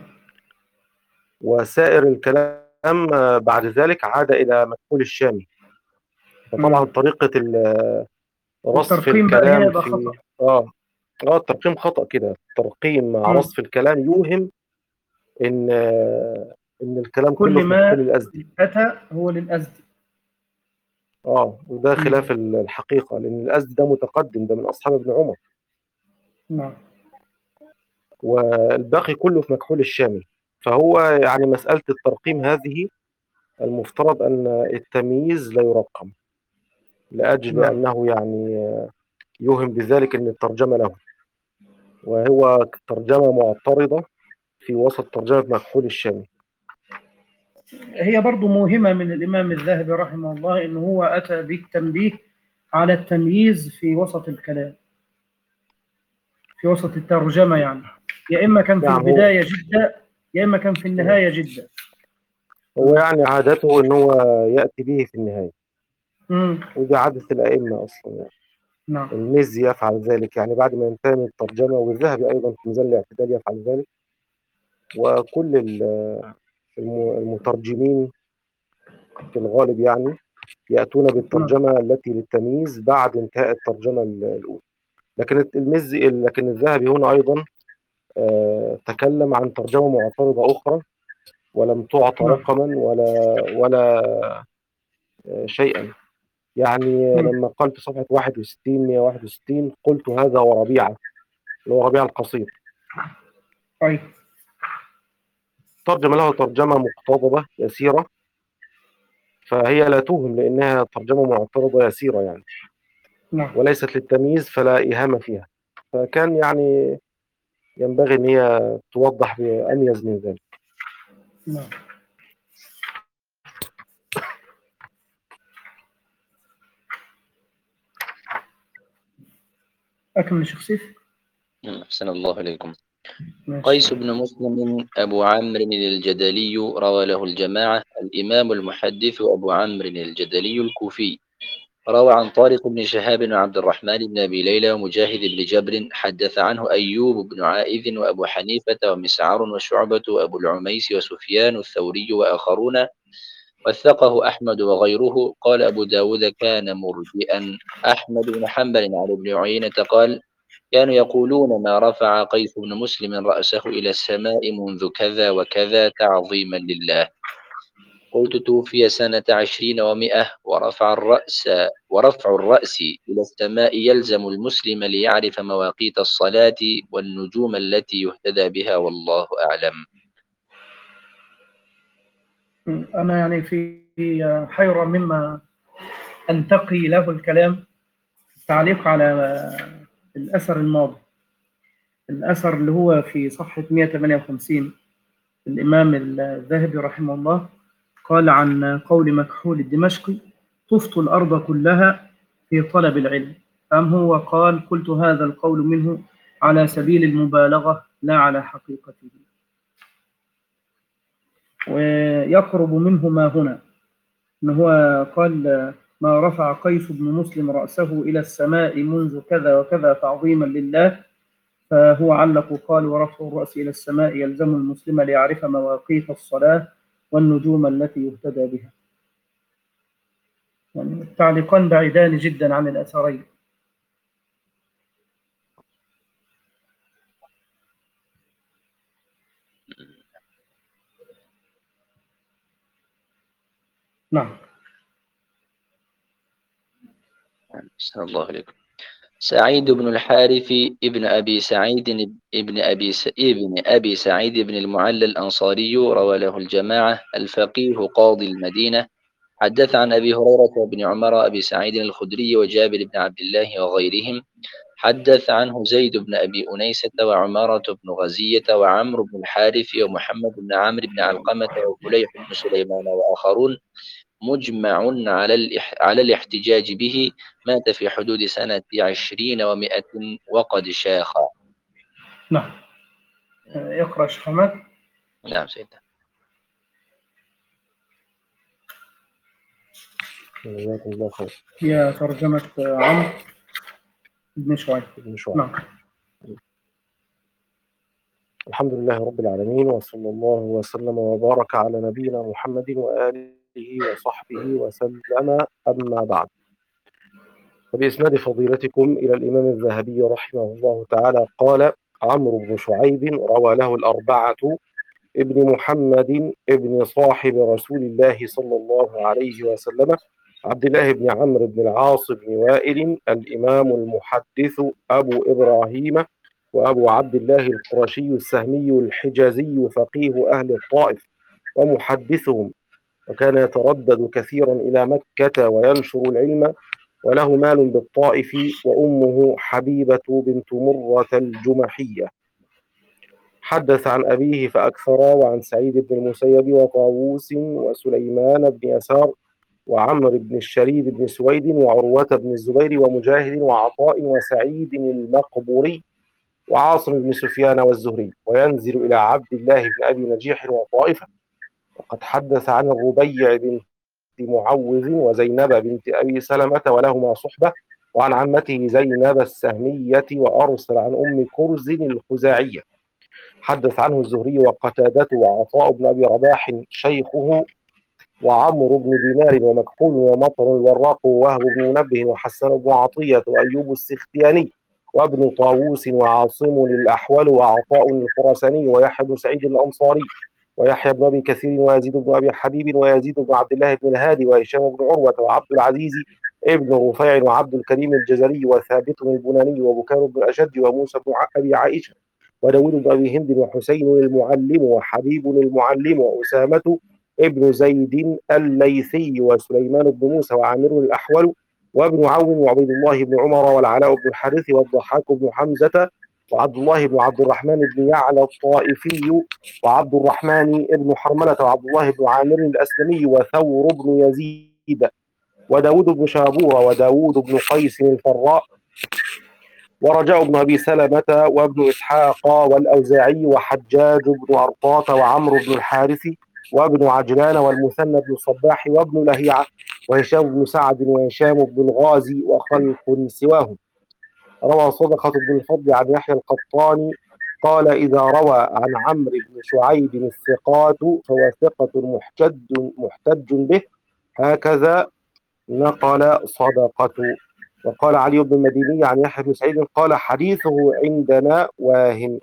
وسائر الكلام آه، بعد ذلك عاد إلى مكحول الشامي. فطبعا مم. طريقة ال- رصف الترقيم بقى هنا الكلام يبقى خطأ. في آه آه الترقيم خطأ كده. الترقيم مع مم. رصف الكلام يوهم إن آه إن الكلام كله كل في مكحول ما الأزدي. أتى هو للأزدي. اه وده مم. خلاف ال- الحقيقة، لأن الأزدي ده متقدم، ده من أصحاب ابن عمر، نعم. والباقي كله في مكحول الشامي. فهو يعني مسألة الترقيم هذه المفترض أن التمييز لا يرقم لأجل نعم. أنه يعني يوهم بذلك أن الترجمة له، وهو ترجمة معترضة في وسط ترجمة مكحول الشامي. هي برضو موهمة من الإمام الذهبي رحمه الله، إنه هو أتى بالتنبيه على التمييز في وسط الكلام، في وسط الترجمة يعني، يا إما كان في نعم هو البداية جدا يا إما كان في النهاية جدا. هو يعني عادته أن هو يأتي به في النهاية، مم. ودي عادة الأئمة أصلا يعني. نعم. المزي يفعل ذلك يعني بعد ما ينتهي من الترجمة، والذهبي أيضا في ميزان الاعتدال يفعل ذلك، وكل ال- الم- المترجمين في الغالب يعني يأتون نعم. بالترجمة التي للتمييز بعد انتهاء الترجمة ال- الأولى. لكن المزي لكن الذهبي هنا أيضا آه، تكلم عن ترجمة معترضة أخرى ولم تعطى نعم. رقما ولا ولا آه، شيئا. يعني مم. لما قال في صفحة واحد وستين مئة وواحد وستين قلت هذا وربيعة، اللي هو ربيعة القصير، طيب. ترجم له ترجمة مقتضبة يسيرة، فهي لا توهم لأنها ترجمة معترضة يسيرة يعني، نعم. وليست للتمييز فلا إهانة فيها. فكان يعني ينبغي أن هي توضح بأميز من ذلك. نعم. أكمل الشيخ سيف. أحسن الله إليكم. ماشي. قيس بن مسلم أبو عمرو الجدلي روى له الجماعة. الإمام المحدث أبو عمرو الجدلي الكوفي روى عن طارق بن شهاب وعبد الرحمن بن أبي ليلى ومجاهد بن جبر. حدث عنه أيوب بن عائذ وأبو حنيفة ومسعر وشعبة وأبو العميس وسفيان الثوري وآخرون، وثقه أحمد وغيره. قال أبو داود كان مرجئا. أحمد بن حنبل عن ابن عيينة قال كانوا يقولون ما رفع قيس بن مسلم رأسه إلى السماء منذ كذا وكذا تعظيما لله. قلت توفي سنة عشرين ومئة. ورفع الرأس ورفع الرأس إلى السماء يلزم المسلم ليعرف مواقيت الصلاة والنجوم التي يهتدى بها، والله أعلم. أنا يعني في حيرة مما أنتقي له الكلام، تعليق على الأثر الماضي، الأثر اللي هو في صفحة مئة وثمانية وخمسين. الإمام الذهبي رحمه الله قال عن قول مكحول الدمشقي: طفت الأرض كلها في طلب العلم. أم هو قال: قلت هذا القول منه على سبيل المبالغة لا على حقيقته. ويقرب منه ما هنا إن هو قال: ما رفع قيس بن مسلم رأسه إلى السماء منذ كذا وكذا تعظيما لله، فهو علق قال: ورفع الرأس إلى السماء يلزم المسلم ليعرف مواقيت الصلاة والنجوم التي يهتدى بها. يعني التعليقان بعيدان جدا عن الأثرين. نعم. أحسن الله عليكم. سعيد بن الحارث ابن أبي سعيد ابن أبي س... ابن أبي سعيد بن المعلى الأنصاري روى له الجماعة، الفقيه قاضي المدينة، حدث عن أبي هريرة وابن عمر أبي سعيد الخدري وجابر بن عبد الله وغيرهم. حدث عنه زيد بن أبي أنيسة وعمارة بن غزية وعمرو بن الحارث ومحمد بن عمرو بن علقمة وفليح بن سليمان وآخرون، مجمع على الإح... على الاحتجاج به. مات في حدود سنة عشرين ومائة وقد شاخ. نعم. يقرأ شيخ حماد. نعم سيدنا. جزاكم الله خير. هي ترجمة عمرو بن شعيب. ابن شعيب. نعم. الحمد لله رب العالمين، وصلى الله وسلم وبارك على نبينا محمد وآله وصحبه وسلم، أما بعد. فبإسناد فضيلتكم إلى الإمام الذهبي رحمه الله تعالى قال: عمرو بن شعيب روى له الأربعة: ابن محمد ابن صاحب رسول الله صلى الله عليه وسلم، عبد الله بن عمرو بن العاص بن وائل الإمام المحدث أبو إبراهيم وأبو عبد الله القرشي السهمي الحجازي فقيه أهل الطائف ومحدثهم، وكان يتردد كثيرا إلى مكة وينشر العلم، وله مال بالطائف، وأمه حبيبة بنت مرة الجمحية. حدث عن أبيه فأكثر، وعن سعيد بن المسيب وطاووس وسليمان بن يسار وعمر بن الشريد بن سويد وعروة بن الزبير ومجاهد وعطاء وسعيد المقبوري وعاصم بن سفيان والزهري، وينزل إلى عبد الله بن أبي نجيح وطائفة. وقد حدث عن الربيع بنت معوذ وزينب بنت أبي سلمة ولهما صحبة، وعن عمته زينب السهمية، وأرسل عن أم كرز الخزاعية. حدث عنه الزهري وقتادة وعطاء بن أبي رباح شيخه، وعمرو بن دينار ومكحول ومطر الوراق ووهب بن منبه وحسن بن عطية وأيوب السختياني وابن طاووس وعاصم الأحول وعطاء الخراساني ويحيى بن سعيد الأنصاري ويحيى بن أبي كثير ويزيد بن أبي حبيب ويزيد بن عبد الله بن الهادي وهشام بن عروة وعبد العزيز ابن رفيع وعبد الكريم الجزري وثابت البناني وبكار بن الأشج وموسى بن أبي عائشة وداود بن أبي هند وحسين المعلم وحبيب المعلم وأسامة ابن زيد الليثي وسليمان بن موسى وعامر الأحول وابن عون وعبيد الله بن عمر والعلاء بن الحارث والضحاك بن حمزة وعبد الله بن عبد الرحمن بن يعلى الطائفي وعبد الرحمن بن حرملة وعبد الله بن عامر الأسلمي وثور بن يزيد وداود بن شابور وداود بن قيس الفراء ورجاء بن أبي سلمة وابن إسحاق والأوزاعي وحجاج بن أرطاة وعمرو بن الحارث وابن عجلان والمثنى بن الصباح وابن لهيعة وهشام بن سعد وهشام بن الغازي وخلق سواهم. روى صدقة بن الفضل عن يحيى القطاني قال: إذا روى عن عمرو بن شعيب الثقات فهو ثقة محتج محتج به، هكذا نقل صدقة. وقال علي بن المديني عن يحيى بن سعيد قال: حديثه عندنا واهن.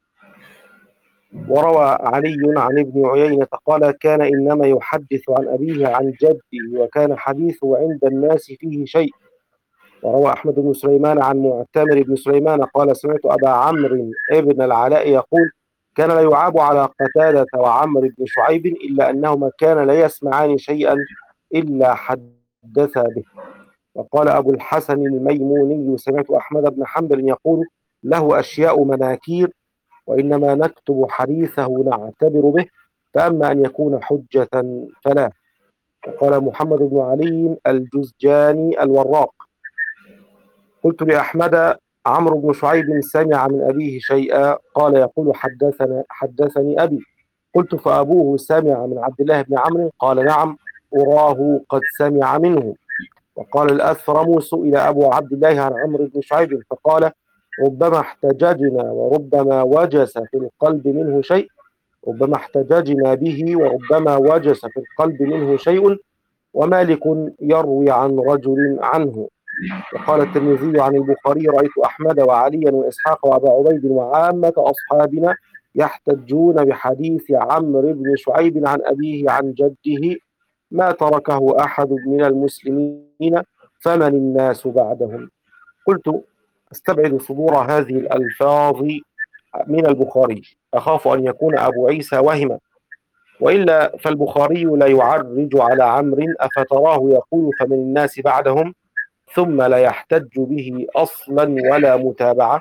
وروى علي عن ابن عيينة قال: كان إنما يحدث عن أبيه عن جده، وكان حديثه عند الناس فيه شيء. وروى أحمد بن سليمان عن معتمر بن سليمان قال: سمعت أبا عمرو ابن العلاء يقول: كان لا يعاب على قتادة وعمرو بن شعيب إلا أنهما كان لا يسمعان شيئا إلا حدثا به. وقال أبو الحسن الميموني: سمعت أحمد بن حنبل يقول: له أشياء مناكير، وإنما نكتب حديثه نعتبر به، فأما أن يكون حجة فلا. وقال محمد بن علي الجزجاني الوراق: قلت لأحمد: عمرو بن شعيب سمع من أبيه شيئا؟ قال: يقول حدثنا حدثني أبي. قلت: فأبوه سمع من عبد الله بن عمرو؟ قال: نعم، أراه قد سمع منه. وقال الأثرم: سئل أبو عبد الله عن عمرو بن شعيب فقال: ربما احتججنا وربما وجس في القلب منه شيء، ربما احتججنا به وربما وجس في القلب منه شيء، ومالك يروي عن رجل عنه. وقال الترمذي عن البخاري: رأيت أحمد وعليا وإسحاق وأبا عبيد وعامة أصحابنا يحتجون بحديث عمرو بن شعيب عن أبيه عن جده ما تركه أحد من المسلمين، فمن الناس بعدهم. قلت: استبعد صدور هذه الألفاظ من البخاري، أخاف أن يكون أبو عيسى وهما، وإلا فالبخاري لا يعرج على عمرو، أفتراه يقول فمن الناس بعدهم ثم لا يحتج به أصلا ولا متابعة؟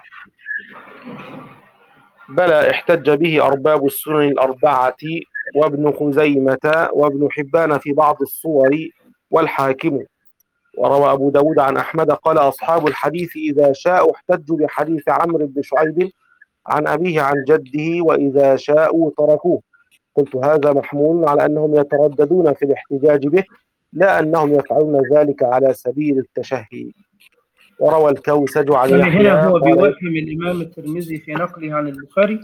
بلى احتج به أرباب السنن الأربعة وابن خزيمة وابن حبان في بعض الصور والحاكم. وروى أبو داود عن أحمد قال: أصحاب الحديث إذا شاءوا احتجوا بحديث عمرو بن شعيب عن أبيه عن جده، وإذا شاءوا تركوه. قلت: هذا محمول على أنهم يترددون في الاحتجاج به، لا أنهم يفعلون ذلك على سبيل التشهي. وروى الكوسج عن يعني يحيى هنا هو قال: بيوهم الإمام الترمذي في نقله عن البخاري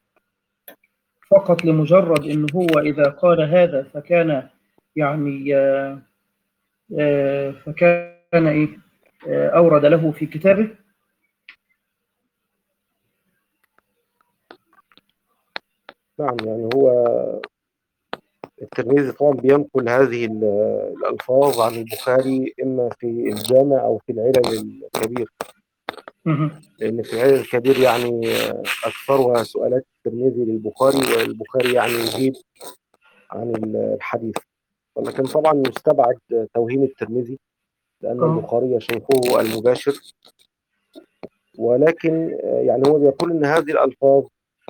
فقط لمجرد أنه هو إذا قال هذا فكان يعني آه، آه، فكان إيه آه، أورد له في كتابه. نعم، يعني هو الترمذي طبعا بينقل هذه ال- الألفاظ عن البخاري إما في الجامع أو في العلل الكبير، مهم. لأن في العلل الكبير يعني أكثرها سؤالات الترمذي للبخاري، والبخاري يعني يجيب عن الحديث. ولكن طبعا يستبعد توهيم الترمذي لأن آه. البخاري شيخه المباشر، ولكن يعني هو بيقول إن هذه الألفاظ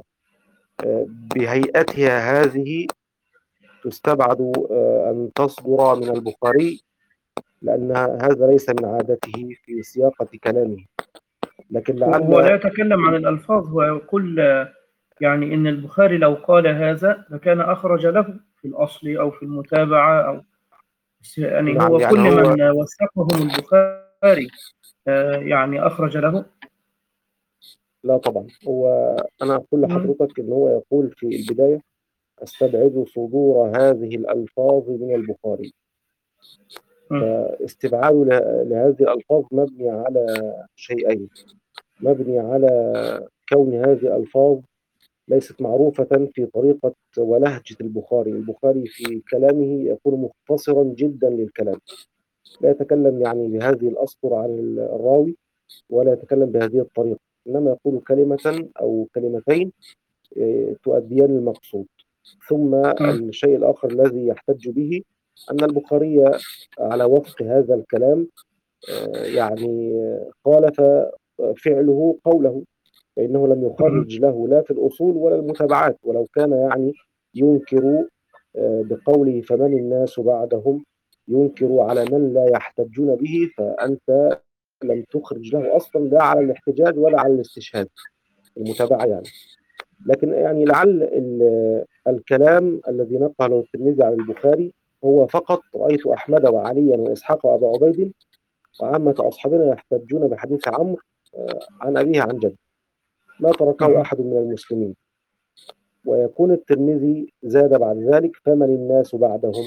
بهيئتها هذه تستبعد أن تصدر من البخاري، لأن هذا ليس من عادته في سياقة كلامه. لكن هو لا لعل يتكلم عن الألفاظ، هو يقول آه، يعني إن البخاري لو قال هذا لكان أخرج له في الأصل أو في المتابعة أو يعني نعم، هو يعني كل هو من وثقهم البخاري آه، يعني أخرج له. لا طبعا، هو أنا أقول مم. لحضرتك إن هو يقول في البداية: استبعد صدور هذه الألفاظ من البخاري. مم. فاستبعاده له- لهذه الألفاظ مبني على شيئين: مبني على كون هذه الألفاظ ليست معروفة في طريقة ولهجة البخاري. البخاري في كلامه يكون مختصرا جدا للكلام، لا يتكلم يعني بهذه الأسطر عن الراوي، ولا يتكلم بهذه الطريقة، إنما يقول كلمة أو كلمتين إيه، تؤديان المقصود. ثم مم. الشيء الآخر الذي يحتج به أن البخاري على وفق هذا الكلام آه، يعني خالف فعله قوله، فإنه لم مم. يخرج له لا في الأصول ولا المتابعات. ولو كان يعني ينكر آه، بقوله فمن الناس بعدهم، ينكر على من لا يحتجون به، فأنت لم تخرج له أصلا لا على الاحتجاج ولا على الاستشهاد، المتابعة يعني. لكن يعني لعل ال- الكلام الذي نقله الترمذي عن البخاري هو فقط: رأيت أحمد وعليا وإسحاق وأبا عبيد وعامة أصحابنا يحتجون بحديث عمرو آه، عن أبيه عن جد ما تركه مم. أحد من المسلمين. ويكون الترمذي زاد بعد ذلك: فمن الناس بعدهم.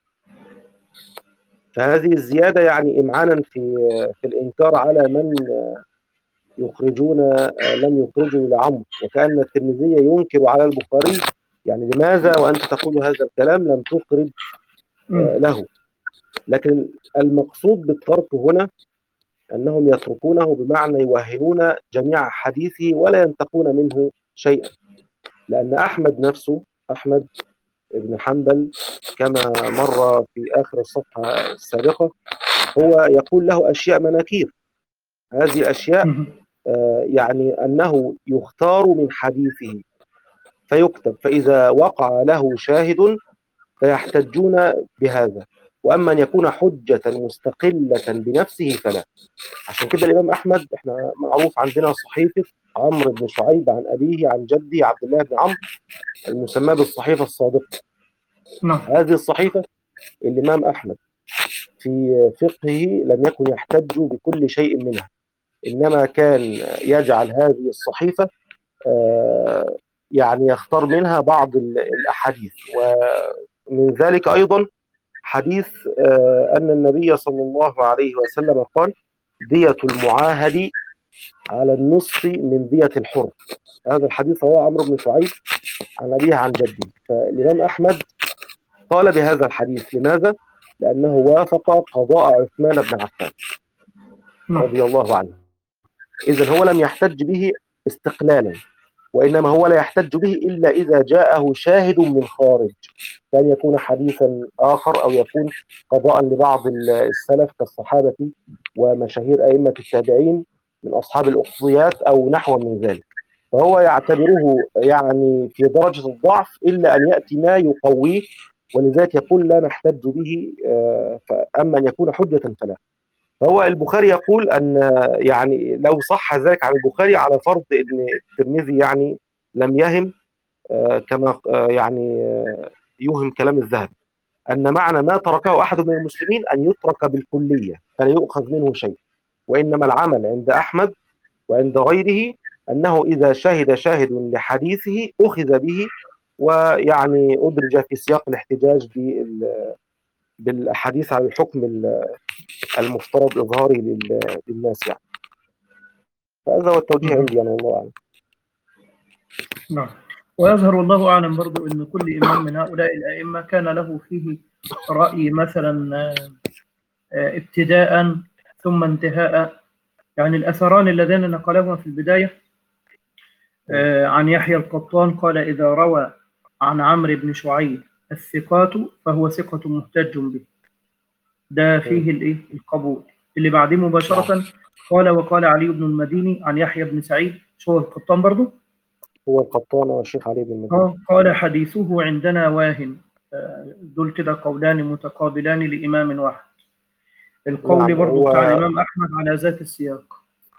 فهذه الزيادة يعني إمعانا في في الإنكار على من يخرجون لم يخرجوا لعمرو، وكأن الترمذي ينكر على البخاري يعني لماذا وأنت تقول هذا الكلام لم تخرج مم. له. لكن المقصود بالترك هنا أنهم يتركونه بمعنى يوهنون جميع حديثه ولا ينتقون منه شيئا، لأن أحمد نفسه، أحمد بن حنبل كما مر في آخر الصفحة السابقة، هو يقول له أشياء مناكير. هذه الأشياء مم. آه، يعني أنه يختار من حديثه فيكتب، فإذا وقع له شاهد فيحتجون بهذا، وأما أن يكون حجة مستقلة بنفسه فلا. عشان كده الإمام أحمد إحنا معروف عندنا صحيفة عمرو بن شعيب عن أبيه عن جده عبد الله بن عمرو، المسمى بالصحيفة الصادقة. نعم. هذه الصحيفة الإمام أحمد في فقهه لم يكن يحتج بكل شيء منها، إنما كان يجعل هذه الصحيفة آه، يعني يختار منها بعض الأحاديث. ومن ذلك أيضا حديث أن النبي صلى الله عليه وسلم قال: دية المعاهد على النصف من دية الحر. هذا الحديث هو عمرو بن شعيب عن أبيه عن جده. فالإمام أحمد قال بهذا الحديث. لماذا؟ لأنه وافق قضاء عثمان بن عفان رضي الله عنه. إذن هو لم يحتج به استقلالا، وإنما هو لا يحتج به إلا إذا جاءه شاهد من خارج، كان يكون حديثا آخر أو يكون قضاء لبعض السلف كالصحابة ومشاهير أئمة التابعين من أصحاب الأقصيات أو نحو من ذلك. فهو يعتبره يعني في درجة الضعف إلا أن يأتي ما يقويه، ولذلك يقول لا نحتج به، فأما أن يكون حجة فلا. فهو البخاري يقول أن يعني لو صح ذلك عن البخاري على فرض أن الترمذي يعني لم يهم كما يعني يوهم كلام الذهبي، أن معنى ما تركه أحد من المسلمين أن يترك بالكلية فلا يؤخذ منه شيء، وإنما العمل عند أحمد وعند غيره أنه إذا شهد شاهد لحديثه أخذ به، ويعني أدرج في سياق الاحتجاج بالأحاديث على الحكم المفترض إظهاره للناس يعني. فهذا هو التوجيه عندي يعني، والله أعلم. نعم. ويظهر والله أعلم برضو أن كل إمام من هؤلاء الأئمة كان له فيه رأي، مثلا ابتداء ثم انتهاء. يعني الأثران اللذان نقلهما في البداية عن يحيى القطان قال: إذا روى عن عمرو بن شعيب الثقات فهو ثقة محتج به، ده فيه الايه القبول. اللي بعديه مباشرة قال: وقال علي بن المديني عن يحيى بن سعيد، شو القطان برضو هو القطان والشيخ علي بن المديني قال: حديثه عندنا واهن. دول كده قولان متقابلان لإمام واحد. القول نعم. برضو هو بتاع الإمام أحمد على ذات السياق.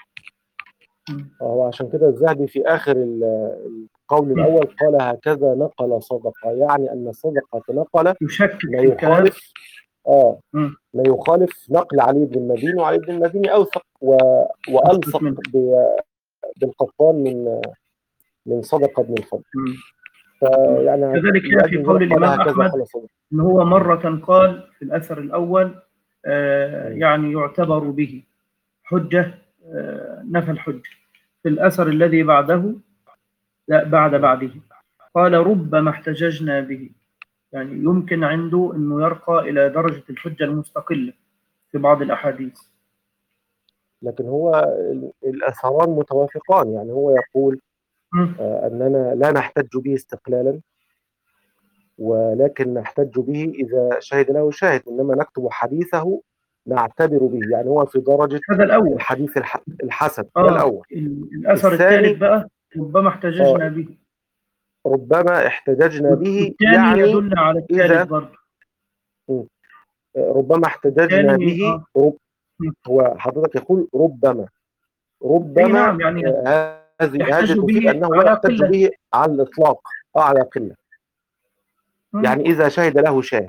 هو عشان كده الذهبي في آخر القول الأول قال: هكذا نقل صدقة، يعني أن الصدقة نقل يشكك ما في الكلام. يخالف آه مم. ما يخالف نقل علي بن المديني، وعلي بن المديني أوثق و... وألصق ب... بالقطان من من صدقة بن الفضل. فيعني كذلك هي في قول الإمام أحمد إن هو مرة قال في الأثر الأول آه يعني يعتبر به حجة، آه نفى الحجة. في الأثر الذي بعده لا بعد بعده قال: ربما احتججنا به، يعني يمكن عنده أنه يرقى إلى درجة الحجة المستقلة في بعض الأحاديث. لكن هو الأثران متوافقان، يعني هو يقول آه أننا لا نحتج به استقلالا، ولكن نحتج به إذا شهد له شاهد، إنما نكتب حديثه نعتبر به، يعني هو في درجة هذا الأول الحديث الحسن. آه ده الأول. الأثر الثالث بقى ربما احتججنا آه به ربما احتججنا به، والثاني يعني يدل على الثالث برضه. ربما احتججنا به آه. رب هو حضرتك يقول ربما ربما نعم، يعني آه هذه هذه تفيد به أنه لا يحتج به على الإطلاق، آه على قلة. يعني إذا شهد له شاهد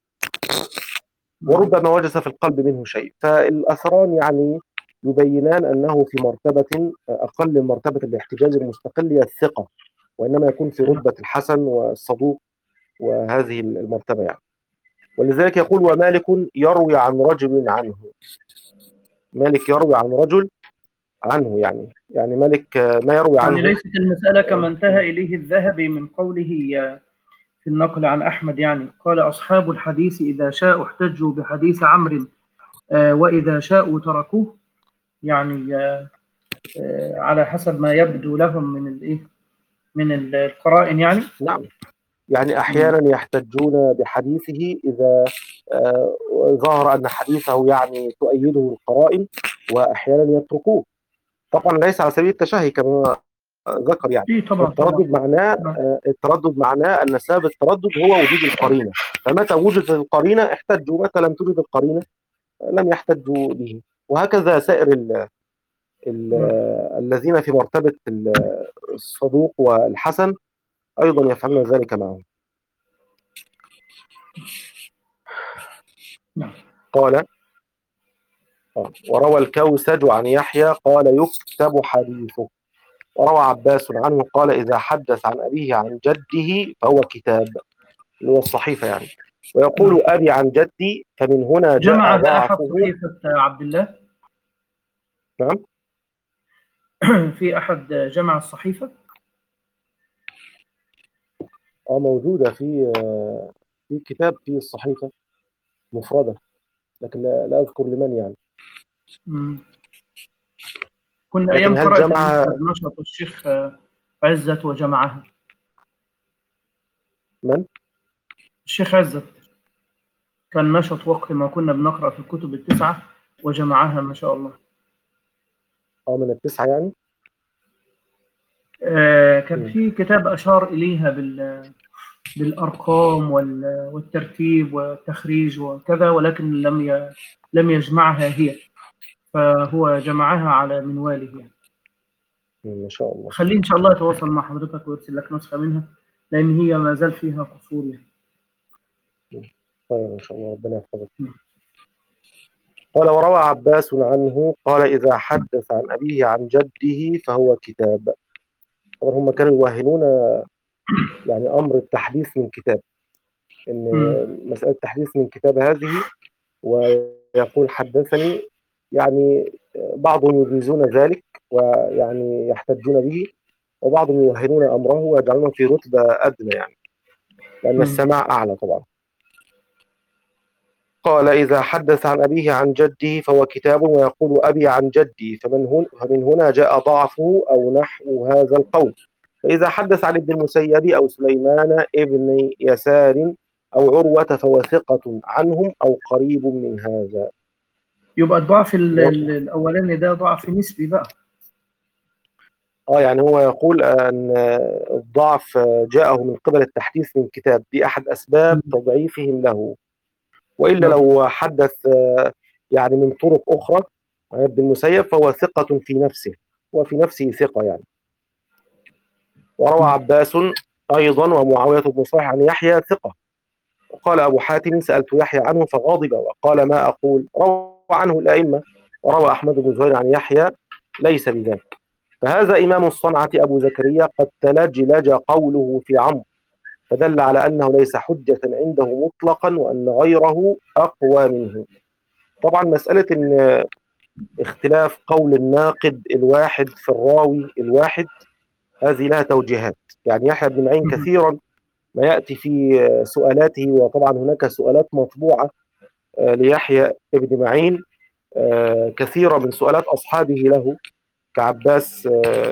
وربما وجس في القلب منه شيء. فالأثران يعني يبينان أنه في مرتبة أقل من مرتبة الاحتجاج المستقل هي الثقة، وإنما يكون في رتبة الحسن والصدوق وهذه المرتبة يعني. ولذلك يقول: ومالك يروي عن رجل عنه. مالك يروي عن رجل عنه، يعني يعني مالك ما يروي عنه. يعني ليست المسألة كما انتهى إليه الذهبي من قوله في النقل عن أحمد، يعني قال: أصحاب الحديث إذا شاءوا احتجوا بحديث عمرو وإذا شاءوا تركوه، يعني على حسب ما يبدو لهم من الايه من القرائن يعني. نعم. يعني أحيانا يحتجون بحديثه إذا آه ظهر أن حديثه يعني تؤيده القرائن، وأحيانا يتركوه. طبعا ليس على سبيل التشهي كما ذكر يعني. طبعا التردد طبعا. معناه آه التردد معناه أن سبب التردد هو وجود القرينة، فمتى وجدت القرينة احتجوا، متى لم توجد القرينة لم يحتجوا به. وهكذا سائر ال ال الذين في مرتبة الصدوق والحسن أيضا يفعلون ذلك معهم. قال: وروى الكوسج عن يحيى قال: يكتب حديثه. وروى عباس عنه قال إذا حدث عن أبيه عن جده فهو كتاب، اللي هو الصحيفة يعني. ويقول نعم. أبي عن جدي، فمن هنا جمع جاء ذا أحد ضعفه. صحيفة عبد الله؟ نعم. في أحد جمع الصحيفة؟ اه موجودة في آه، في كتاب في الصحيفة مفردة، لكن لا, لا أذكر لمن يعني. مم. كنا لكن أيام هل قراءة جمع المفرد نشط الشيخ عزت وجمعها. من؟ الشيخ عزت كان نشط وقت ما كنا بنقرأ في الكتب التسعة وجمعها ما شاء الله. اه من التسعة يعني. آه كان مم. في كتاب أشار إليها بال بالأرقام وال- والترتيب والتخريج وكذا، ولكن لم ي... لم يجمعها هي، فهو جمعها على منواله يعني. مم، ما شاء الله. خليه إن شاء الله يتواصل مع حضرتك ويرسل لك نسخة منها، لأن هي ما زال فيها قصور يعني. مم. طيب إن شاء الله، ربنا يحفظك. م. قال وروى عباس عنه قال إذا حدث عن أبيه عن جده فهو كتاب. طبعا هم كانوا يوهنون يعني أمر التحديث من كتاب، إن م. مسألة تحديث من كتاب هذه، ويقول حدثني، يعني بعضهم يجيزون ذلك ويعني يحتجون به، وبعضهم يوهنون أمره ويجعلونه في رتبة أدنى يعني، لأن م. السماع أعلى طبعا. قال إذا حدث عن أبيه عن جده فهو كتاب، ويقول أبي عن جدي، فمن هن فمن هنا جاء ضعفه أو نحو هذا القول. فإذا حدث عن ابن المسيب أو سليمان ابن يسار أو عروة فهو ثقة عنهم أو قريب من هذا. يبقى الضعف ال- و... ال- الأولاني ده ضعف نسبي بقى. آه يعني هو يقول أن الضعف جاءه من قبل التحديث من كتاب، دي أحد أسباب م. تضعيفهم له. وإلا نعم. لو حدث يعني من طرق أخرى عن ابن المسيب فهو ثقة في نفسه، وفي نفسه ثقة يعني. وروى م. عباس أيضا ومعاوية بن صالح عن يحيى ثقة. وقال أبو حاتم سألت يحيى عنه فغضب وقال ما أقول. روى عنه الأئمة. وروى أحمد بن زهير عن يحيى ليس بذاك. فهذا إمام الصنعة أبو زكريا قد تلجلج قوله في عمرو، فدل على أنه ليس حجة عنده مطلقا وأن غيره أقوى منه. طبعا مسألة إن اختلاف قول الناقد الواحد في الراوي الواحد هذه لها توجيهات. يعني يحيى بن معين م. كثيرا ما يأتي في سؤالاته، وطبعا هناك سؤالات مطبوعة ليحيى بن معين كثيرة من سؤالات أصحابه له كعباس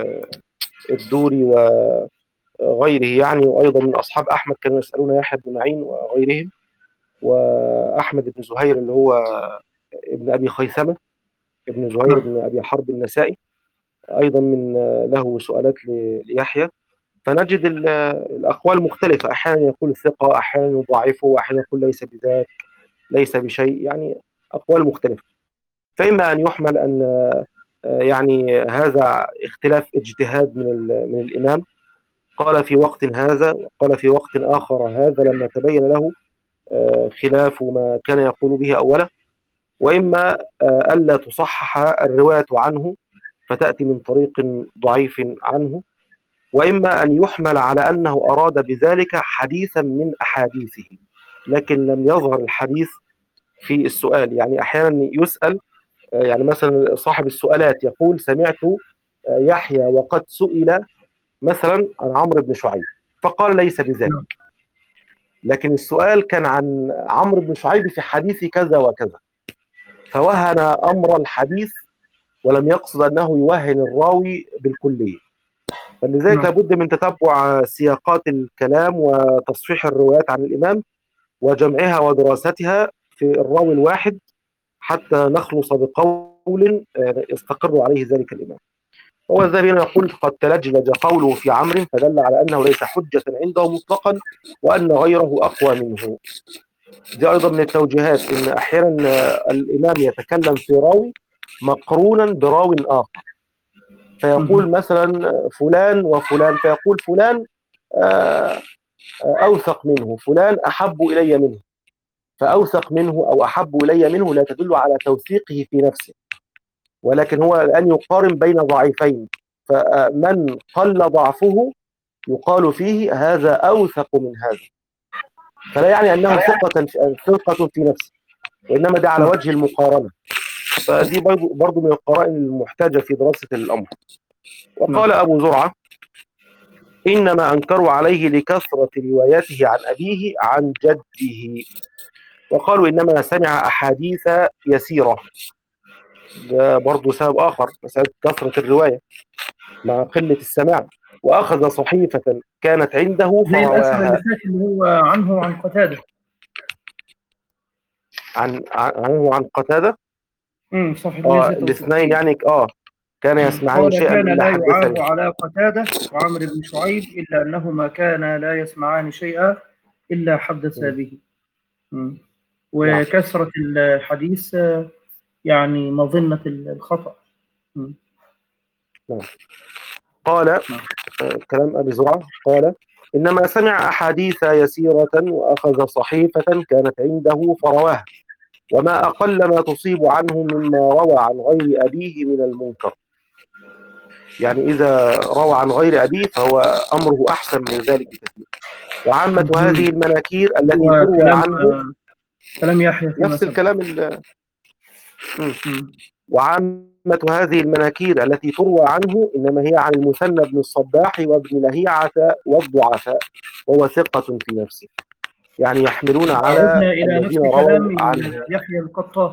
الدوري وغيره يعني، وأيضا من أصحاب أحمد كانوا يسألون يحيى بن معين وغيرهم، وأحمد بن زهير اللي هو ابن أبي خيثمة ابن زهير نعم. بن أبي حرب النسائي أيضا من له سؤالات ليحيى. فنجد الأقوال مختلفة، أحيانا يقول ثقة، أحيانا يضاعفه، وأحيانا يقول ليس بذاك، ليس بشيء، يعني أقوال مختلفة. فإما أن يحمل أن يعني هذا اختلاف اجتهاد من من الإمام، قال في وقت هذا وقال في وقت آخر هذا لما تبين له خلاف ما كان يقول به أولا، وإما ألا تصحح الرواية عنه فتأتي من طريق ضعيف عنه، وإما أن يحمل على أنه أراد بذلك حديثا من أحاديثه لكن لم يظهر الحديث في السؤال. يعني أحيانا يسأل، يعني مثلا صاحب السؤالات يقول سمعت يحيى وقد سئل مثلا عن عمرو بن شعيب فقال ليس بذلك، نعم. لكن السؤال كان عن عمرو بن شعيب في حديث كذا وكذا، فوهن أمر الحديث ولم يقصد أنه يوهن الراوي بالكلية. فلذلك نعم. لابد من تتبع سياقات الكلام وتصحيح الروايات عن الإمام وجمعها ودراستها في الراوي الواحد حتى نخلص بقول يستقر عليه ذلك الإمام. هو الذهبي يقول قد تلجلج قوله في عمرو فدل على أنه ليس حجة عنده مطلقا وأن غيره أقوى منه. دي أيضا من التوجيهات، إن أحيانا الإمام يتكلم في راوي مقرونا براو آخر، فيقول مثلا فلان وفلان، فيقول فلان أوثق منه، فلان أحب إلي منه. فأوثق منه أو أحب إلي منه لا تدل على توثيقه في نفسه، ولكن هو الآن يقارن بين ضعيفين، فمن قل ضعفه يقال فيه هذا أوثق من هذا، فلا يعني أنه ثقة ثقة في نفسه، وإنما ده على وجه المقارنة. فدي برضو برضو من القرائن المحتاجة في دراسة الأمر. وقال أبو زرعة إنما أنكروا عليه لكثرة رواياته عن أبيه عن جده، وقالوا إنما سمع أحاديث يسيرة. ده برضو سبب آخر، مسألة كثرة الرواية مع قلة السماع. وأخذ صحيفة كانت عنده زي الأثر اللي فرواها فات اللي هو عنه عن قتادة. عن عنه عن قتادة. امم صفحة اه مئة وستة وستين. الاثنين يعني اه كان يسمعان قال شيئا كان إلا لا يعاب حدثني. على قتادة وعمرو بن شعيب إلا أنهما كانا لا يسمعان شيئا إلا حدثا به. مم. وكثرة الحديث آه، يعني مظنة الخطأ. مم. نعم. قال آه، كلام أبي زرعة قال إنما سمع أحاديث يسيرة وأخذ صحيفة كانت عنده فرواها، وما أقل ما تصيب عنه مما روى عن غير أبيه من المنكر. يعني إذا روى عن غير أبيه فهو أمره أحسن من ذلك بكثير. وعامة مم. هذه المناكير التي هو تروى كلام عنه آه، كلام يحيى فيما نفس سبق. الكلام ال- مم. مم. وعامة هذه المناكير التي تروى عنه إنما هي عن المثنى بن الصباح وابن لهيعة والضعفاء، وهو ثقة في نفسه، يعني يحملون على عدنا إلى نفس الذين رووا كلام عنه يحيى القطان.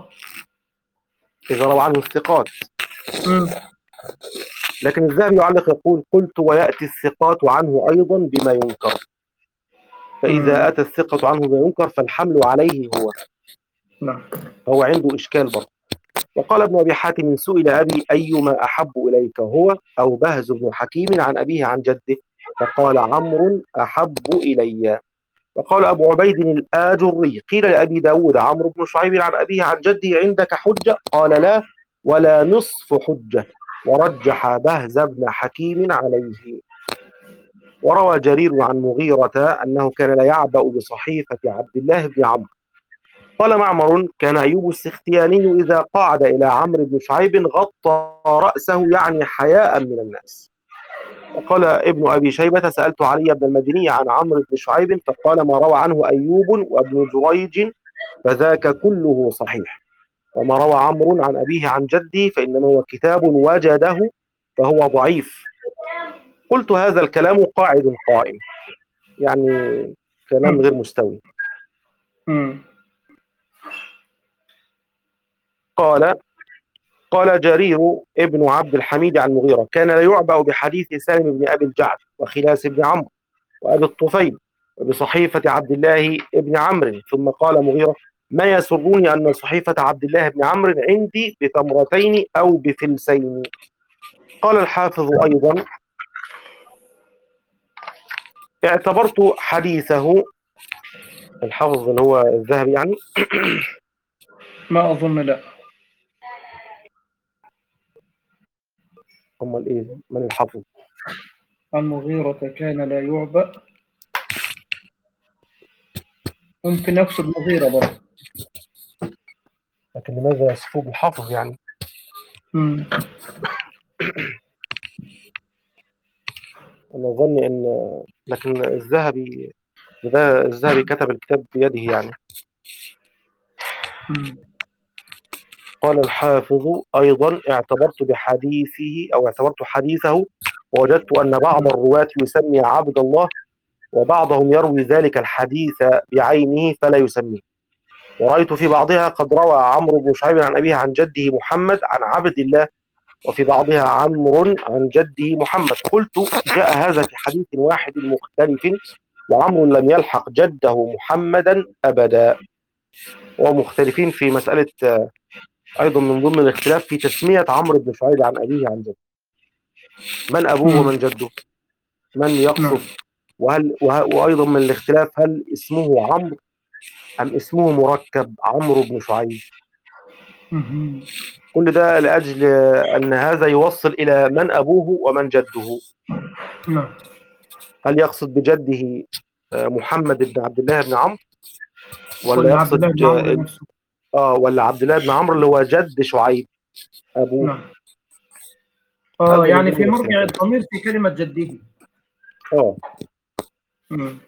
إذا روى عنه الثقات. مم. لكن الذهبي يعلق يقول قلت ويأتي الثقات عنه أيضا بما ينكر، فإذا مم. أتى الثقة عنه بما ينكر فالحمل عليه هو نعم. هو عنده إشكال برضه. وقال ابن أبي حاتم سئل أبي أيما أحب إليك هو أو بهز بن حكيم عن أبيه عن جده، فقال عمرو أحب إلي. وقال أبو عبيد الآجري قيل لأبي داود عمرو بن شعيب عن أبيه عن جده عندك حجة؟ قال لا ولا نصف حجة، ورجح بهز بن حكيم عليه. وروى جرير عن مغيرة أنه كان لا يعبأ بصحيفة عبد الله بن عمرو. قال معمر كان أيوب السختياني إذا قعد إلى عمرو بن شعيب غطى رأسه يعني حياء من الناس. وقال ابن أبي شيبة سألت علي بن المديني عن عمرو بن شعيب فقال ما روى عنه أيوب وابن جريج فذاك كله صحيح، وما روى عمرو عن أبيه عن جدي فإنما هو كتاب وجده فهو ضعيف. قلت هذا الكلام قاعد قائم، يعني كلام غير مستوي. مم. قال قال جرير ابن عبد الحميد عن مغيرة كان لا يعبأ بحديث سالم بن أبي الجعد وخلاس بن عمرو وأبي الطفيل وبصحيفة عبد الله بن عمرو. ثم قال مغيرة ما يسرني أن صحيفة عبد الله بن عمرو عندي بتمرتين أو بفلسين. قال الحافظ أيضا اعتبرت حديثه، الحافظ اللي هو الذهبي يعني ما أظن لا. أمال إيه من الحافظ؟ عن مغيرة كان لا يعبأ، ممكن يقصد مغيرة برضه. لكن لماذا يصفوه بالحافظ يعني؟ مم. أنا أظن أن لكن الذهبي ده الذهبي كتب الكتاب بيده يعني. مم. قال الحافظ أيضا اعتبرت بحديثه أو اعتبرت حديثه ووجدت أن بعض الرواة يسمي عبد الله وبعضهم يروي ذلك الحديث بعينه فلا يسميه. ورأيت في بعضها قد روى عمرو بن شعيب عن أبيه عن جده محمد عن عبد الله، وفي بعضها عمرو عن جده محمد. قلت جاء هذا في حديث واحد مختلف وعمرو لم يلحق جده محمدا أبدا. ومختلفين في مسألة أيضا من ضمن الاختلاف في تسمية عمرو بن شعيب عن أبيه عن جده، من أبوه ومن جده، من يقصد، وهل وأيضا من الاختلاف هل اسمه عمرو أم اسمه مركب عمرو بن شعيب. كل ده لأجل أن هذا يوصل إلى من أبوه ومن جده. هل يقصد بجده محمد بن عبد الله بن عمرو ولا يقصد عبد الله بن عمرو نفسه؟ اه ولا عبد الله بن عمرو اللي هو جد شعيب أبوه. نعم. اه أول يعني يجيب في لك مرجع سنتين. الضمير في كلمة جده. اه مم.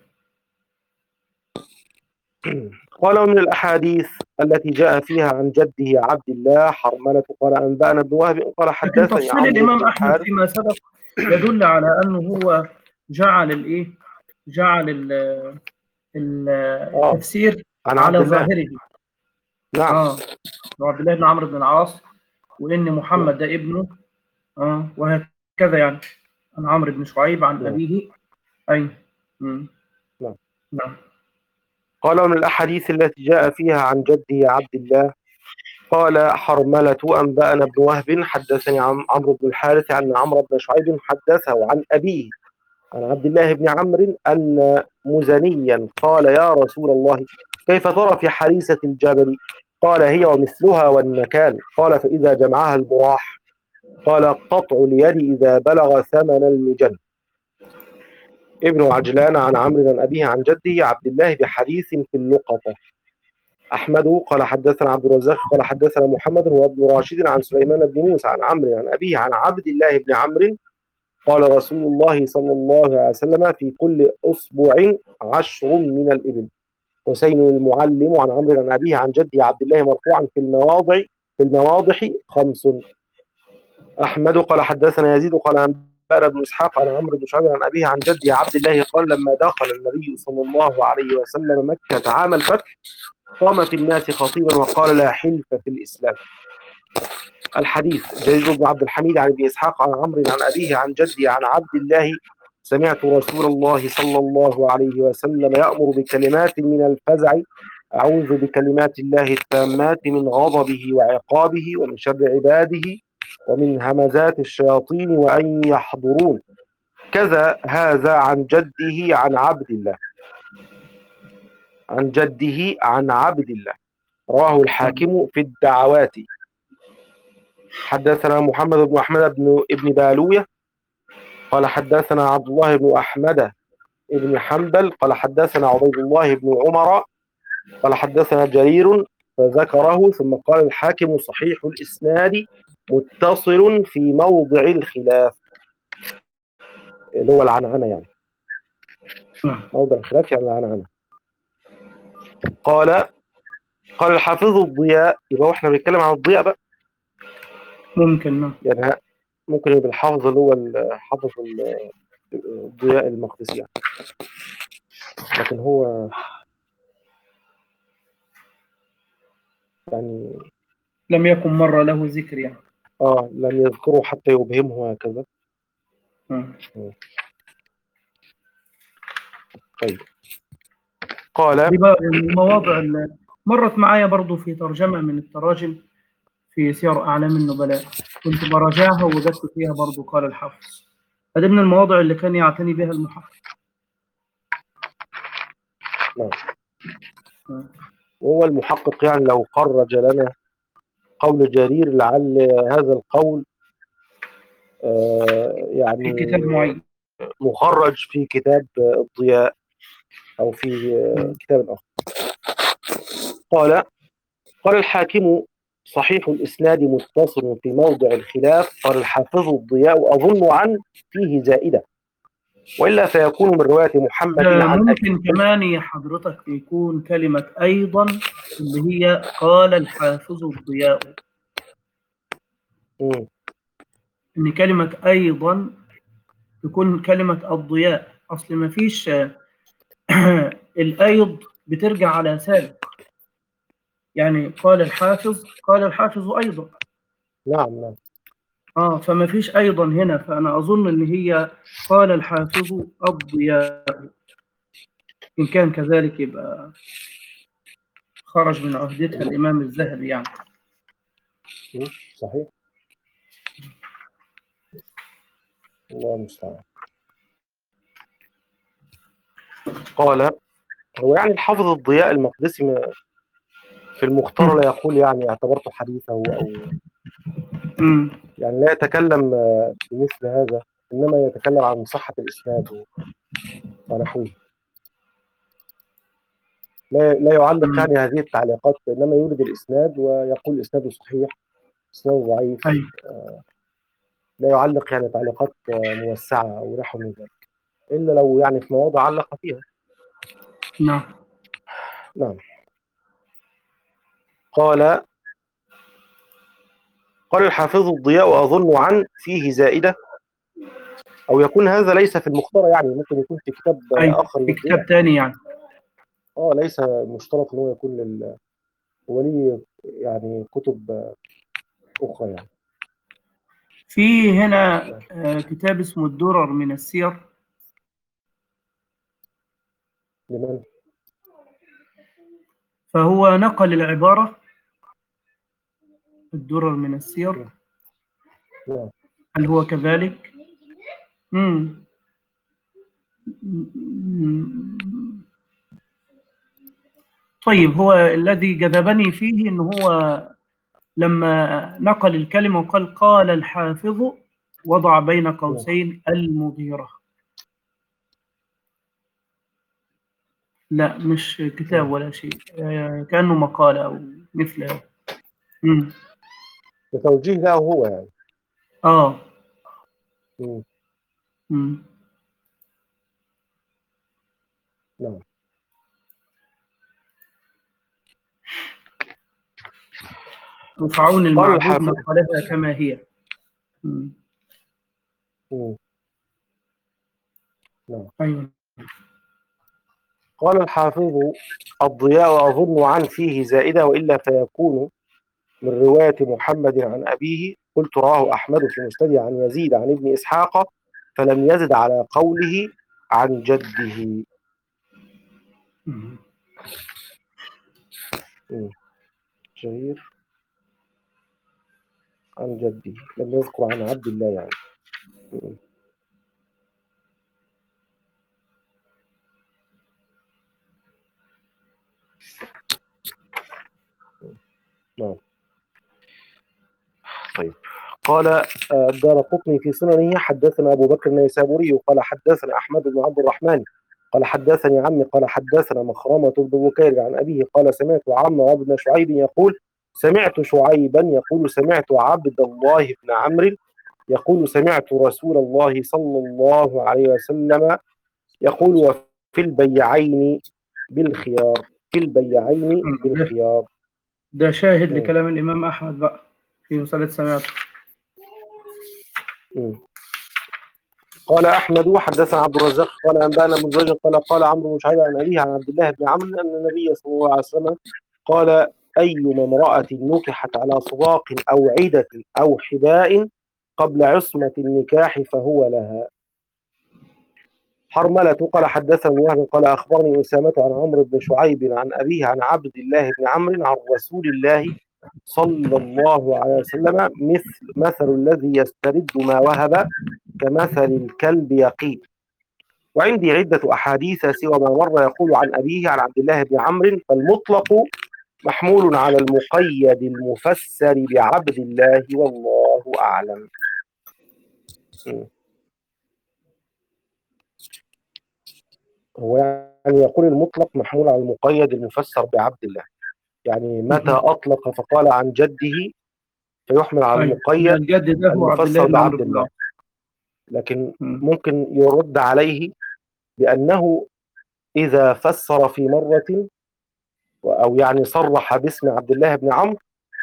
قال ومن الأحاديث التي جاء فيها عن جده عبد الله حرملة قال أنبأنا ابن وهب قال لكن حدثني تفصيل عمرو الإمام بن أحمد الحارث. فيما سبق يدل على أنه هو جعل الإيه جعل ال- ال- اه التفسير عن على عبد الله. ظاهره. نعم. اه وعبد الله بن عمرو بن العاص، وإن نعم. محمد ده ابنه، اه وهكذا يعني، عن عمرو بن شعيب عن نعم. أبيه. أي. مم. نعم. نعم. قال ومن الأحاديث التي جاء فيها عن جده عبد الله قال حرملة أنبأنا ابن وهب حدثني عن عمرو بن الحارث عن عمرو بن شعيب حدثه عن أبيه عن عبد الله بن عمرو أن مزنيا قال يا رسول الله كيف ترى في حريسة الجبل؟ قال هي ومثلها والنكال. قال فإذا جمعها البراح. قال قطع اليد إذا بلغ ثمن المجن. ابن عجلان عن عمرو عن أبيه عن جده عبد الله بحديث في اللقطة. أحمد قال حدثنا عبد الرزاق قال حدثنا محمد هو ابن راشد عن سليمان بن موسى عن عمرو عن أبيه عن عبد الله بن عمرو قال رسول الله صلى الله عليه وسلم في كل أصبع عشر من الإبل. حسين المعلم عن عمرو عن أبيه عن جده عبد الله مرفوعا في المواضع في المواضح خمس. أحمد قال حدثنا يزيد قال أنبأنا بن إسحاق عن عمرو بن شعيب عن أبيه عن جده عبد الله قال لما دخل النبي صلى الله عليه وسلم مكة عام الفتح قام في الناس خطيبا وقال لا حلف في الإسلام. الحديث جرير بن عبد الحميد عن ابي اسحاق عن عمرو عن ابيه عن جدي عن عبد الله سمعت رسول الله صلى الله عليه وسلم يأمر بكلمات من الفزع أعوذ بكلمات الله التامات من غضبه وعقابه ومن شر عباده ومن همزات الشياطين وأن يحضرون. كذا هذا عن جده عن عبد الله عن جده عن عبد الله رواه الحاكم في الدعوات. حدثنا محمد بن أحمد بن ابن بالوية قال حدثنا عبد الله بن أحمد بن حنبل قال حدثنا عبيد الله بن عمر قال حدثنا جرير فذكره ثم قال الحاكم صحيح الإسناد متصل في موضع الخلاف اللي هو العنعنة يعني موضع الخلاف يعني العنعنة. قال قال الحافظ الضياء يبقى احنا بنتكلم عن الضياء بقى ممكن. يعني ممكن يبقى الحافظ اللي هو الحافظ الضياء المقدسي يعني. لكن هو يعني لم يكن مرة له ذكر يعني. اه لم يذكره حتى يبهمه هكذا. طيب قال دي بقى المواضع اللي مرت معايا برضو في ترجمة من التراجم في سير أعلام النبلاء، كنت براجعها ووجدت فيها برضو قال الحافظ. هذه من المواضع اللي كان يعتني بها المحقق. نعم. وهو المحقق يعني لو خرج لنا قول جرير لعل هذا القول آه يعني في كتاب معين مخرج في كتاب الضياء أو في آه كتاب آخر. قال قال الحاكم صحيح الإسناد متصل في موضع الخلاف. قال الحافظ الضياء أظن عن فيه زائدة وإلا فيكون من رواية محمد عن ممكن أبي. كمان يا حضرتك يكون كلمة أيضا اللي هي قال الحافظ الضياء. مم. إن كلمة أيضا تكون كلمة الضياء، أصل ما فيش الأيض بترجع على سابق، يعني قال الحافظ قال الحافظ أيضا. نعم نعم. آه فما فيش أيضا هنا، فأنا أظن إن هي قال الحافظ الضياء. إن كان كذلك يبقى خرج من عهدتها الإمام الذهبي يعني. صحيح. الله المستعان. قال هو يعني الحافظ الضياء المقدسي في المختار لا يقول يعني اعتبرته حديثه أو امم يعني لا يتكلم بمثل هذا إنما يتكلم عن صحة الإسناد ونحوه. لا لا يعلق يعني هذه التعليقات إنما يورد الإسناد ويقول إسناده صحيح إسناده ضعيف. أيوة. آه لا يعلق يعني تعليقات موسعة أو نحو من ذلك، إلا لو يعني في مواضع علق فيها. نعم. نعم. قال قال الحافظ الضياء وأظن عن فيه زائدة، أو يكون هذا ليس في المختار، يعني ممكن يكون في كتاب أي آخر في للضياء. كتاب تاني يعني. اه ليس مشترط ان هو يكون لل... هو ليه يعني كتب اخرى يعني. في هنا آه، كتاب اسمه الدرر من السير. لمن؟ فهو نقل العبارة الدرر من السير. نعم. هل هو كذلك؟ مم. طيب، هو الذي جذبني فيه إن هو لما نقل الكلمة وقال قال الحافظ وضع بين قوسين المغيرة. لا مش كتاب ولا شيء، آه، كأنه مقالة أو مثله. مم. بتوجيه له هو يعني. آه مم. مم. نعم. وفعون قال المعبود الحافظ. نقلها كما هي. مم. مم. نعم. أيوة. قال الحافظ الضياء وأظن عن فيه زائدة، وإلا فيكون من رواية محمد عن أبيه. قلت رواه أحمد في مسنده عن يزيد عن ابن إسحاق فلم يزد على قوله عن جده. مم. مم. شهير عن جده، لم يذكر عن عبد الله يعني. مم. نعم. طيب. قال الدارقطني في سننه حدثنا أبو بكر النيسابوري قال حدثنا أحمد بن عبد الرحمن قال حدثني عمي قال حدثنا مخرمة بن بكير عن أبيه قال سمعت عمرو بن شعيب يقول سمعت شعيبا يقول سمعت عبد الله بن عمرو يقول سمعت رسول الله صلى الله عليه وسلم يقول وفي البيعين بالخيار، في البيعين مم. ده, بالخيار. ده شاهد مم. لكلام الإمام أحمد بقى في مسألة سمعته. مم. قال أحمد حدثنا عبد الرزاق قال أنبأنا ابن جريج قال قال عمرو بن شعيب عن أبيه عن عبد الله بن عمرو أن النبي صلى الله عليه وسلم قال أيما امرأة نكحت على صداق أو عدة أو حباء قبل عصمة النكاح فهو لها. حرملة قال حدثني وهب قال أخبرني أسامة عن عمرو بن شعيب عن أبيه عن عبد الله بن عمرو عن رسول الله صلى الله عليه وسلم مثل مثل الذي يسترد ما وهب كمثل الكلب يقي. وعندي عدة أحاديث سوى ما مر يقول عن أبيه عن عبد الله بن عمرو، فالمطلق محمول على المقيد المفسر بعبد الله والله أعلم. هو يعني يقول المطلق محمول على المقيد المفسر بعبد الله، يعني متى أطلق فقال عن جده فيحمل على طيب المقيد الجد ده هو عبد الله المفسر بن عمرو بعبد بن الله. العاص. لكن مم. ممكن يرد عليه بأنه إذا فسر في مرة أو يعني صرح باسم عبد الله بن عمرو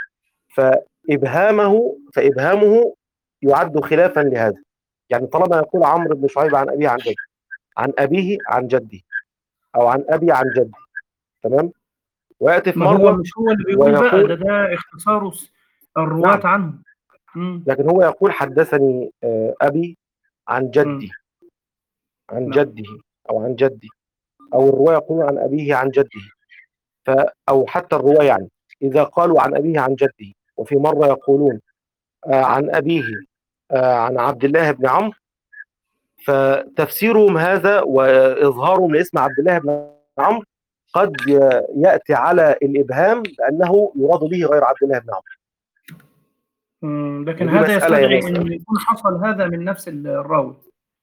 فإبهامه فإبهامه يعد خلافا لهذا. يعني طالما يقول عمرو بن شعيب عن أبيه عن جده، عن أبيه عن جده، أو عن أبي عن جدي، تمام، ويأتي في ما هو مرة مش هو اللي بيقول بقى، ده ويقول ده اختصار الرواة نعم، عنه. مم. لكن هو يقول حدثني أبي عن مم. جدي عن نعم. جده أو عن جدي، أو الرواة يقول عن أبيه عن جده، ف أو حتى الرواة يعني إذا قالوا عن أبيه عن جده وفي مرة يقولون عن أبيه عن عبد الله بن عمرو، فتفسيرهم هذا وإظهارهم لاسم عبد الله بن عمرو قد يأتي على الإبهام بأنه يراد به غير عبد الله بن عمرو. مم. لكن ودي هذا مسألة يا يستدعي مسألة. أن يكون حصل هذا من نفس الراوي.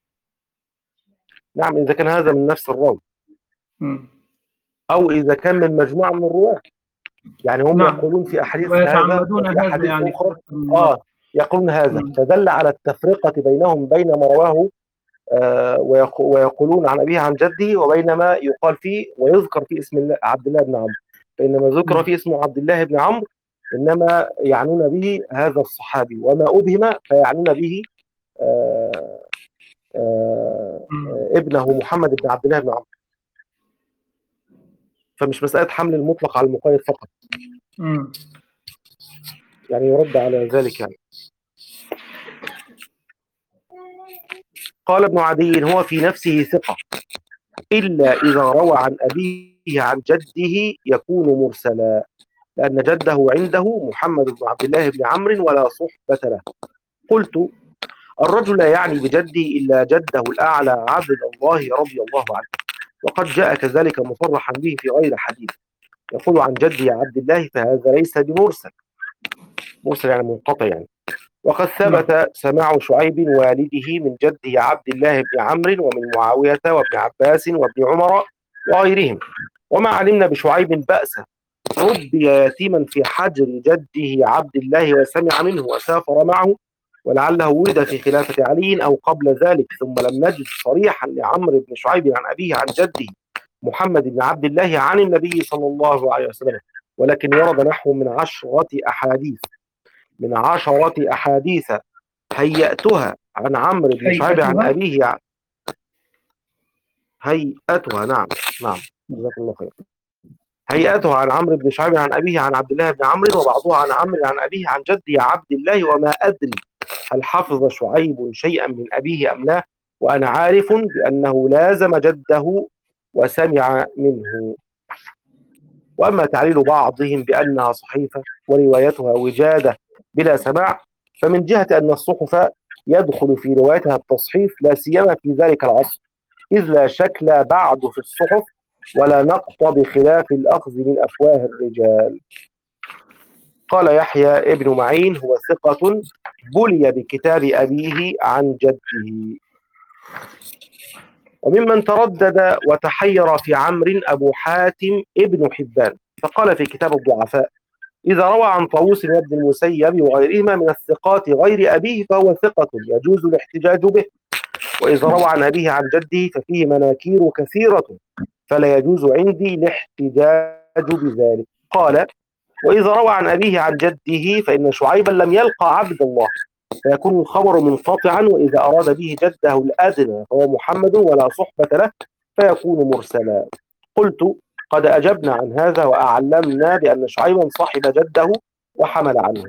نعم، إذا كان هذا من نفس الراوي مم. أو إذا كان من مجموعة من الرواة، يعني هم نعم، يقولون في أحاديث هذا ويتعمدون وفي هذا أحاديث يعني في أخرى أكثر من مرة. آه يقولون هذا، مم. فدل على التفرقة بينهم بين ما رواه آه، ويق- ويقولون عن أبيه عن جده، وبين ما يقال فيه ويذكر في اسم الله عبد الله بن عمرو. فإنما ذكر مم. في اسمه عبد الله بن عمرو إنما يعنون به هذا الصحابي، وما أبهم فيعنون به آه، آه، مم. آه، ابنه محمد بن عبد الله بن عمرو. فمش مسألة حمل المطلق على المقيد فقط، مم. يعني يرد على ذلك يعني. قال ابن عدي هو في نفسه ثقة، إلا إذا روى عن أبيه عن جده يكون مرسلا، لأن جده عنده محمد بن عبد الله بن عمرو ولا صحبة له. قلت الرجل لا يعني بجدي إلا جده الأعلى عبد الله رضي الله عنه، وقد جاء كذلك مصرحا به في غير حديث يقول عن جدي عبد الله، فهذا ليس بمرسل، مرسل يعني منقطع يعني. وقد نعم. ثبت سماع شعيب والده من جده عبد الله بن عمرو ومن معاوية وابن عباس وابن عمر وغيرهم، وما علمنا بشعيب بأسا، ربي يتيما في حجر جده عبد الله وسمع منه وسافر معه، ولعله ولد في خلافة علي أو قبل ذلك، ثم لم نجد صريحا لعمرو بن شعيب عن أبيه عن جده محمد بن عبد الله عن النبي صلى الله عليه وسلم، ولكن ورد نحو من عشرة أحاديث من عشرة أحاديث هيأتها عن عمرو بن شعيب عن هيئتها. أبيه عن هيئتها نعم نعم جزاك الله خير. هيئتها عن عمرو بن شعيب عن أبيه عن عبد الله بن عمرو، وبعضها عن عمرو عن أبيه عن جدي عبد الله، وما أدري هل حفظ شعيب شيئا من أبيه أم لا، وأنا عارف بأنه لازم جده وسمع منه. وأما تعليل بعضهم بأنها صحيفة وروايتها وجادة بلا سماع، فمن جهة أن الصحف يدخل في روايتها التصحيف، لا سيما في ذلك العصر، إذ لا شكل بعد في الصحف ولا نقط بخلاف الأخذ من أفواه الرجال. قال يحيى ابن معين هو ثقة بلي بكتاب أبيه عن جده. وممن تردد وتحير في عمرو أبو حاتم ابن حبان، فقال في كتاب الضعفاء إذا روى عن طاووس وابن المسيب وغيرهما من الثقات غير أبيه فهو ثقة يجوز الاحتجاج به، وإذا روى عن أبيه عن جده ففيه مناكير كثيرة فلا يجوز عندي الاحتجاج بذلك. قال وإذا روى عن أبيه عن جده فإن شعيبا لم يلقى عبد الله فيكون الخبر منقطعا، وإذا أراد به جده الأدنى فهو محمد ولا صحبة له فيكون مرسلا. قلت قد أجبنا عن هذا وأعلمنا بأن شعيبا صاحب جده وحمل عنه.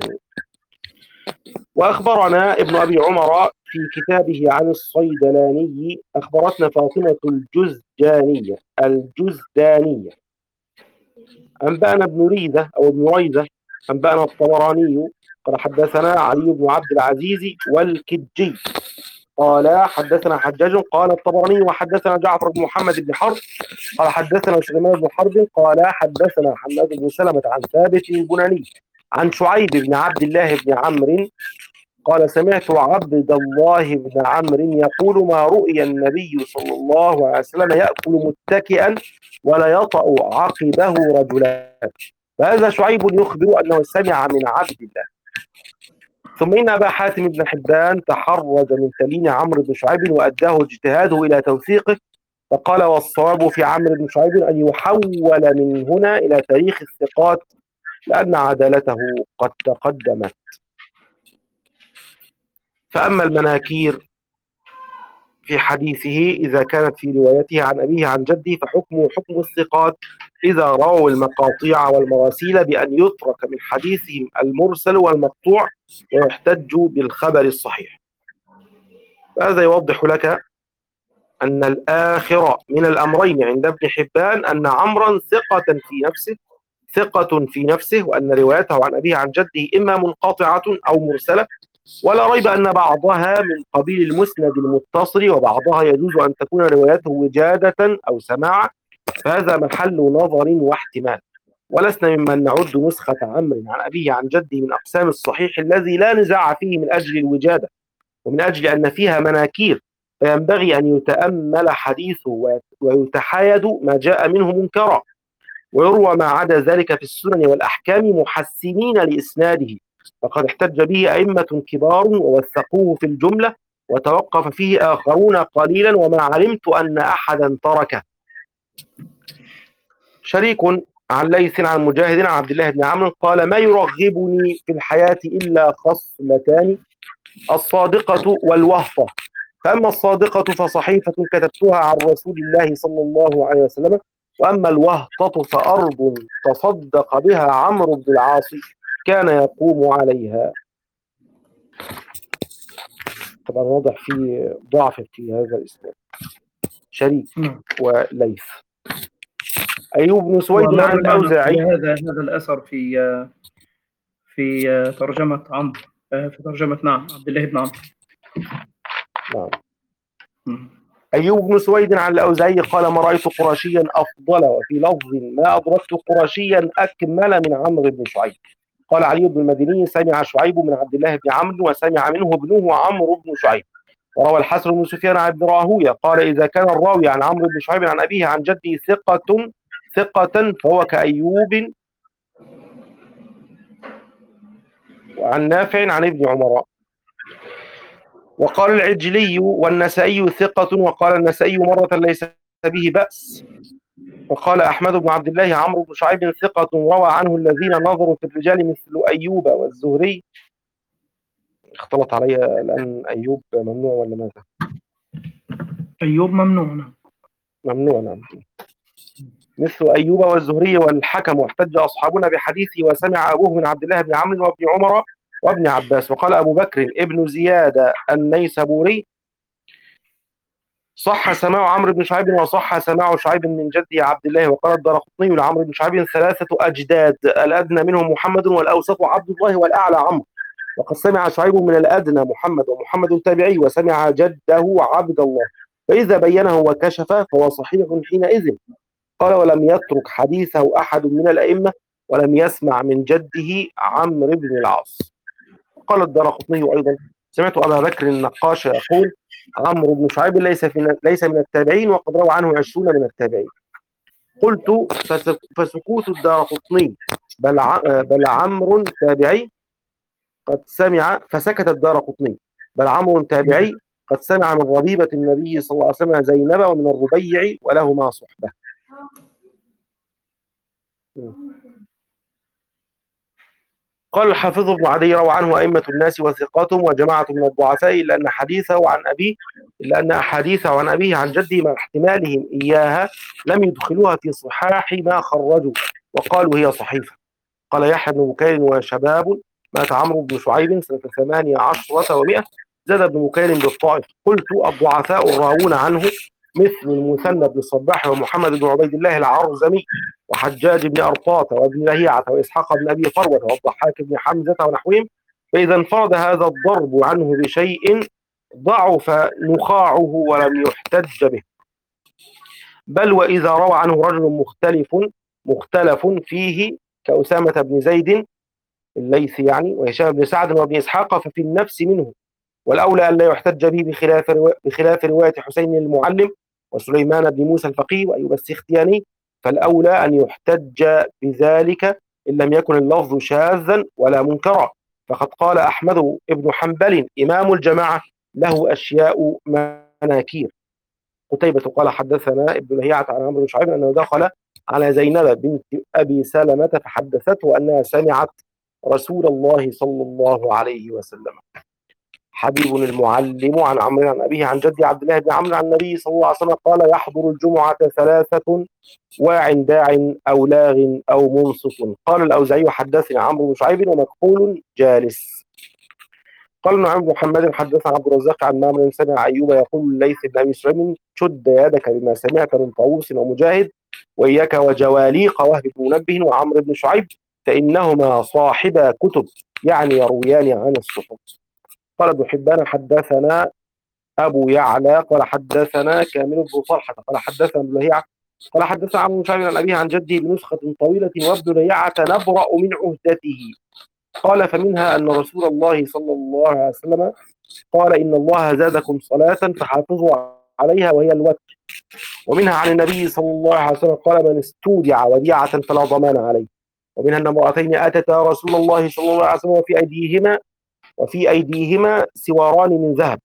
وأخبرنا ابن أبي عمر في كتابه عن الصيدلاني أخبرتنا فاطمة الجزجانية الجزدانية أنبأنا ابن ريدة أو ابن ريدة أنبأنا الطبراني قال حدثنا علي بن عبد العزيز والكجي قال حدثنا حجاج قال الطبراني وحدثنا جعفر بن محمد بن حرب قال حدثنا سليمان بن حرب قال حدثنا حماد بن سلمة عن ثابت البناني عن شعيب بن عبد الله بن عمرو قال سمعت عبد الله بن عمرو يقول ما رؤي النبي صلى الله عليه وسلم يأكل متكئا ولا يطأ عقبه رجلان، فهذا شعيب يخبر أنه سمع من عبد الله. ثم إن أبا حاتم بن حبان تحرج من تلين عمرو بن شعيب وأداه اجتهاده إلى توثيقه، فقال والصواب في عمرو بن شعيب أن يحول من هنا إلى تاريخ الثقات لأن عدالته قد تقدمت. فأما المناكير في حديثه إذا كانت في روايته عن أبيه عن جده فحكمه حكم الثقات إذا رووا المقاطيع والمراسيل بأن يترك من حديثهم المرسل والمقطوع ويحتج بالخبر الصحيح. فهذا يوضح لك أن الآخر من الأمرين عند ابن حبان أن عمرا ثقة في نفسه ثقة في نفسه وأن روايته عن أبيه عن جده إما منقطعة أو مرسلة، ولا ريب أن بعضها من قبيل المسند المتصل وبعضها يجوز أن تكون روايته وجادة أو سماعة، فهذا محل نظر واحتمال. ولسنا ممن نعد نسخة عمرو عن أبيه عن جده من أقسام الصحيح الذي لا نزاع فيه من أجل الوجادة ومن أجل أن فيها مناكير، فينبغي أن يتأمل حديثه ويتحايد ما جاء منه منكرا، ويروى ما عدا ذلك في السنن والأحكام محسنين لإسناده فقد احتج به أئمة كبار ووثقوه في الجملة، وتوقف فيه آخرون قليلا، وما علمت أن أحدا تركه. شريك عن ليث عن مجاهد عن عبد الله بن عمرو قال: ما يرغبني في الحياة إلا خصلتان، الصادقة والوهطة. فأما الصادقة فصحيفة كتبتها عن رسول الله صلى الله عليه وسلم، وأما الوهطة فأرض تصدق بها عمرو بن العاص كان يقوم عليها. طبعا واضح في ضعف في هذا الإسناد، شريك نعم. وليث. أيوب بن سويد ومر عن معنا الأوزاعي. هذا هذا الأثر في في ترجمة عمرو، في ترجمة نعم عبد الله بن عمرو. نعم. مم. أيوب بن سويد عن الأوزاعي قال: ما رأيت قرشيا أفضل، وفي لفظ ما أدركت قرشيا أكمل من عمرو بن شعيب. قال علي بن المديني: سمع شعيب من عبد الله بن عمرو، وسمع منه ابنه عمرو بن شعيب. وروى الحسن بن سفيان عن ابن راهويه قال: إذا كان الراوي عن عمرو بن شعيب عن أبيه عن جده ثقة ثقة فهو كأيوب. وعن نافع عن ابن عمر. وقال العجلي والنسائي ثقة، وقال النسائي مرة ليس به بأس. وقال أحمد بن عبد الله عمرو بن شعيب ثقة، روى عنه الذين نظروا في الرجال مثل أيوب والزهري. اختلط علي الآن، أيوب ممنوع ولا ماذا؟ أيوب ممنوع. ممنوع نعم. مثل أيوب والزهري والحكم، واحتج أصحابنا بحديثه، وسمع أبوه من عبد الله بن عمرو وابن عمر وابن عباس. وقال أبو بكر ابن زياد النيسابوري: صح سماع عمرو بن شعيب، وصح سماع شعيب من جدي عبد الله. وقال الدارقطني لعمرو بن شعيب: ثلاثة أجداد، الأدنى منهم محمد، والأوسط عبد الله، والأعلى عمرو. وقد سمع شعيب من الأدنى محمد، ومحمد تابعي، وسمع جده عبد الله، فإذا بينه وكشف فهو صحيح حينئذ. قال: ولم يترك حديثه أحد من الأئمة، ولم يسمع من جده عمرو بن العاص. قال الدارقطني أيضا: سمعت أبا بكر النقاش يقول: عمرو بن شعيب ليس ليس من التابعين، وقد روى عنه عشرون من التابعين. قلت: فسكوت الدارقطني بل بل عمرو تابعي قد سمع، فسكت الدارقطني بل عمرو تابعي قد سمع من ربيبة النبي صلى الله عليه وسلم زينب، ومن الربيع ولهما صحبة. قال الحافظ ابن عدي: روى عنه أئمة الناس وثقاتهم وجماعة من الضعفاء، إلا أن حديثه عن أبيه إلا أن أحاديثه عن أبيه عن جده مع احتمالهم إياها لم يدخلوها في صحاح ما خرجوا، وقالوا هي صحيفة. قال يحيى بن بكير: وشباب، مات عمرو بن شعيب سنة ثمانية عشرة ومئة، زاد ابن بكير بالطائف. قلت: الضعفاء الراوون عنه مثل المثنى بن الصباح، ومحمد بن عبيد الله العرزمي، وحجاج بن أرطاة، وابن لهيعة، وإسحاق بن أبي فروة، والضحاك بن حمزة ونحوهم. فإذا انفرد هذا الضرب عنه بشيء ضعف نخاعه ولم يحتج به. بل وإذا روى عنه رجل مختلف مختلف فيه كأسامة بن زيد الليثي يعني، وهشام بن سعد، وابن إسحاق، ففي النفس منه، والأولى أن لا يحتج به بخلاف بخلاف رواية حسين المعلم وسليمان بن موسى الفقيه وأيوب السختياني، فالأولى أن يحتج بذلك إن لم يكن اللفظ شاذا ولا منكرا. فقد قال أحمد بن حنبل إمام الجماعة: له أشياء مناكير. قتيبة قال: حدثنا ابن لهيعة عن عمرو بن شعيب أنه دخل على زينب بنت أبي سلمة فحدثته أنها سمعت رسول الله صلى الله عليه وسلم. حبيب المعلم عن عمرو عن أبيه عن جدي عبد الله بن عمرو عن النبي صلى الله عليه وسلم قال: يحضر الجمعة ثلاثة: واع داع أو لاغ أو منصف. قال الأوزاعي: حدثنا عمرو بن شعيب، ومكحول جالس. قال نعيم بن محمد: حدثنا عبد الرزاق عن مامر سمع أيوب يقول لليث بن أبي سليم: شد يدك بما سمعت من طاووس ومجاهد، وإياك وجواليق وهب بن منبه وعمرو بن شعيب، فإنهما صاحبا كتب، يعني يرويان عن الصحف. قال ابن حبان: حدثنا أبو يعلى قال حدثنا كامل بن طلحة قال حدثنا ابن لهيعة قال حدثنا عمرو بن شعيب عن أبيه عن جده بنسخة طويلة، وابن لهيعة نبرأ من عهدته. قال: فمنها أن رسول الله صلى الله عليه وسلم قال: إن الله زادكم صلاة فحافظوا عليها وهي الوتر. ومنها عن النبي صلى الله عليه وسلم قال: من استودع وديعة فلا ضمان عليه. ومنها أن امرأتين أتتا رسول الله صلى الله عليه وسلم وفي أيديهما وفي أيديهما سواران من ذهب،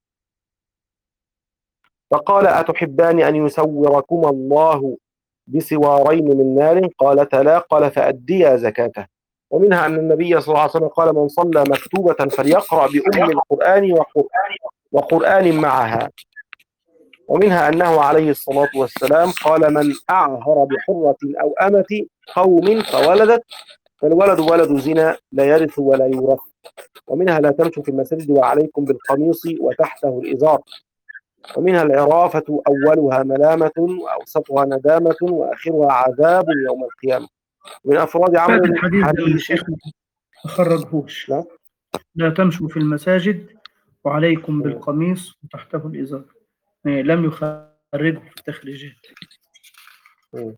فقال أتحبان أن يسوركما الله بسوارين من نار؟ قالتا لا. قال فأديا زكاته. ومنها أن النبي صلى الله عليه وسلم قال من صلى مكتوبة فليقرأ بأم القرآن وقرآن, وقرآن معها. ومنها أنه عليه الصلاة والسلام قال من أعهر بحرة أو أمة قوم فولدت فالولد ولد زنا لا يرث ولا يورث. ومنها لا تمشوا في المساجد وعليكم بالقميص وتحته الإزار. ومنها العرافة أولها ملامة وأوسطها ندامة وآخرها عذاب يوم القيامة. من أفراد عمرو الحديث ده حديث الشيخ ما خرجهوش. لا. لا تمشوا في المساجد وعليكم مم. بالقميص وتحته الإزار، يعني لم يخرجه في التخريجات. مم.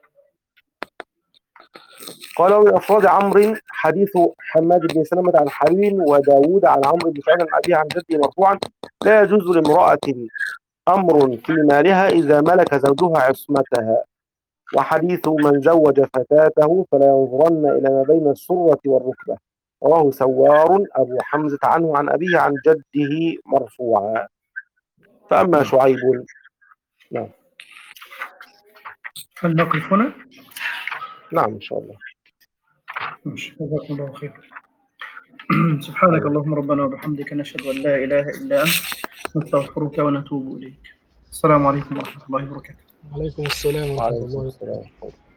قال من أفراد عمرو حديث حماد بن سلمة عن حليل وداود عن عمرو بن سعيد عن أبيه عن جده مرفوعا لا يجوز لامرأة أمر في مالها إذا ملك زوجها عصمتها. وحديث من زوج فتاته فلا ينظرن إلى ما بين السرة والركبة رواه سوار أبو حمزة عنه عن أبيه عن جده مرفوعا. فأما شعيب نعم. هل نقف هنا؟ نعم إن شاء الله. ماشي، جزاكم الله خير. سبحانك اللهم ربنا وبحمدك نشهد أن لا إله إلا أنت نستغفرك ونتوب إليك. السلام عليكم ورحمة الله وبركاته. وعليكم السلام ورحمة الله وعليكم وبركاته. السلام.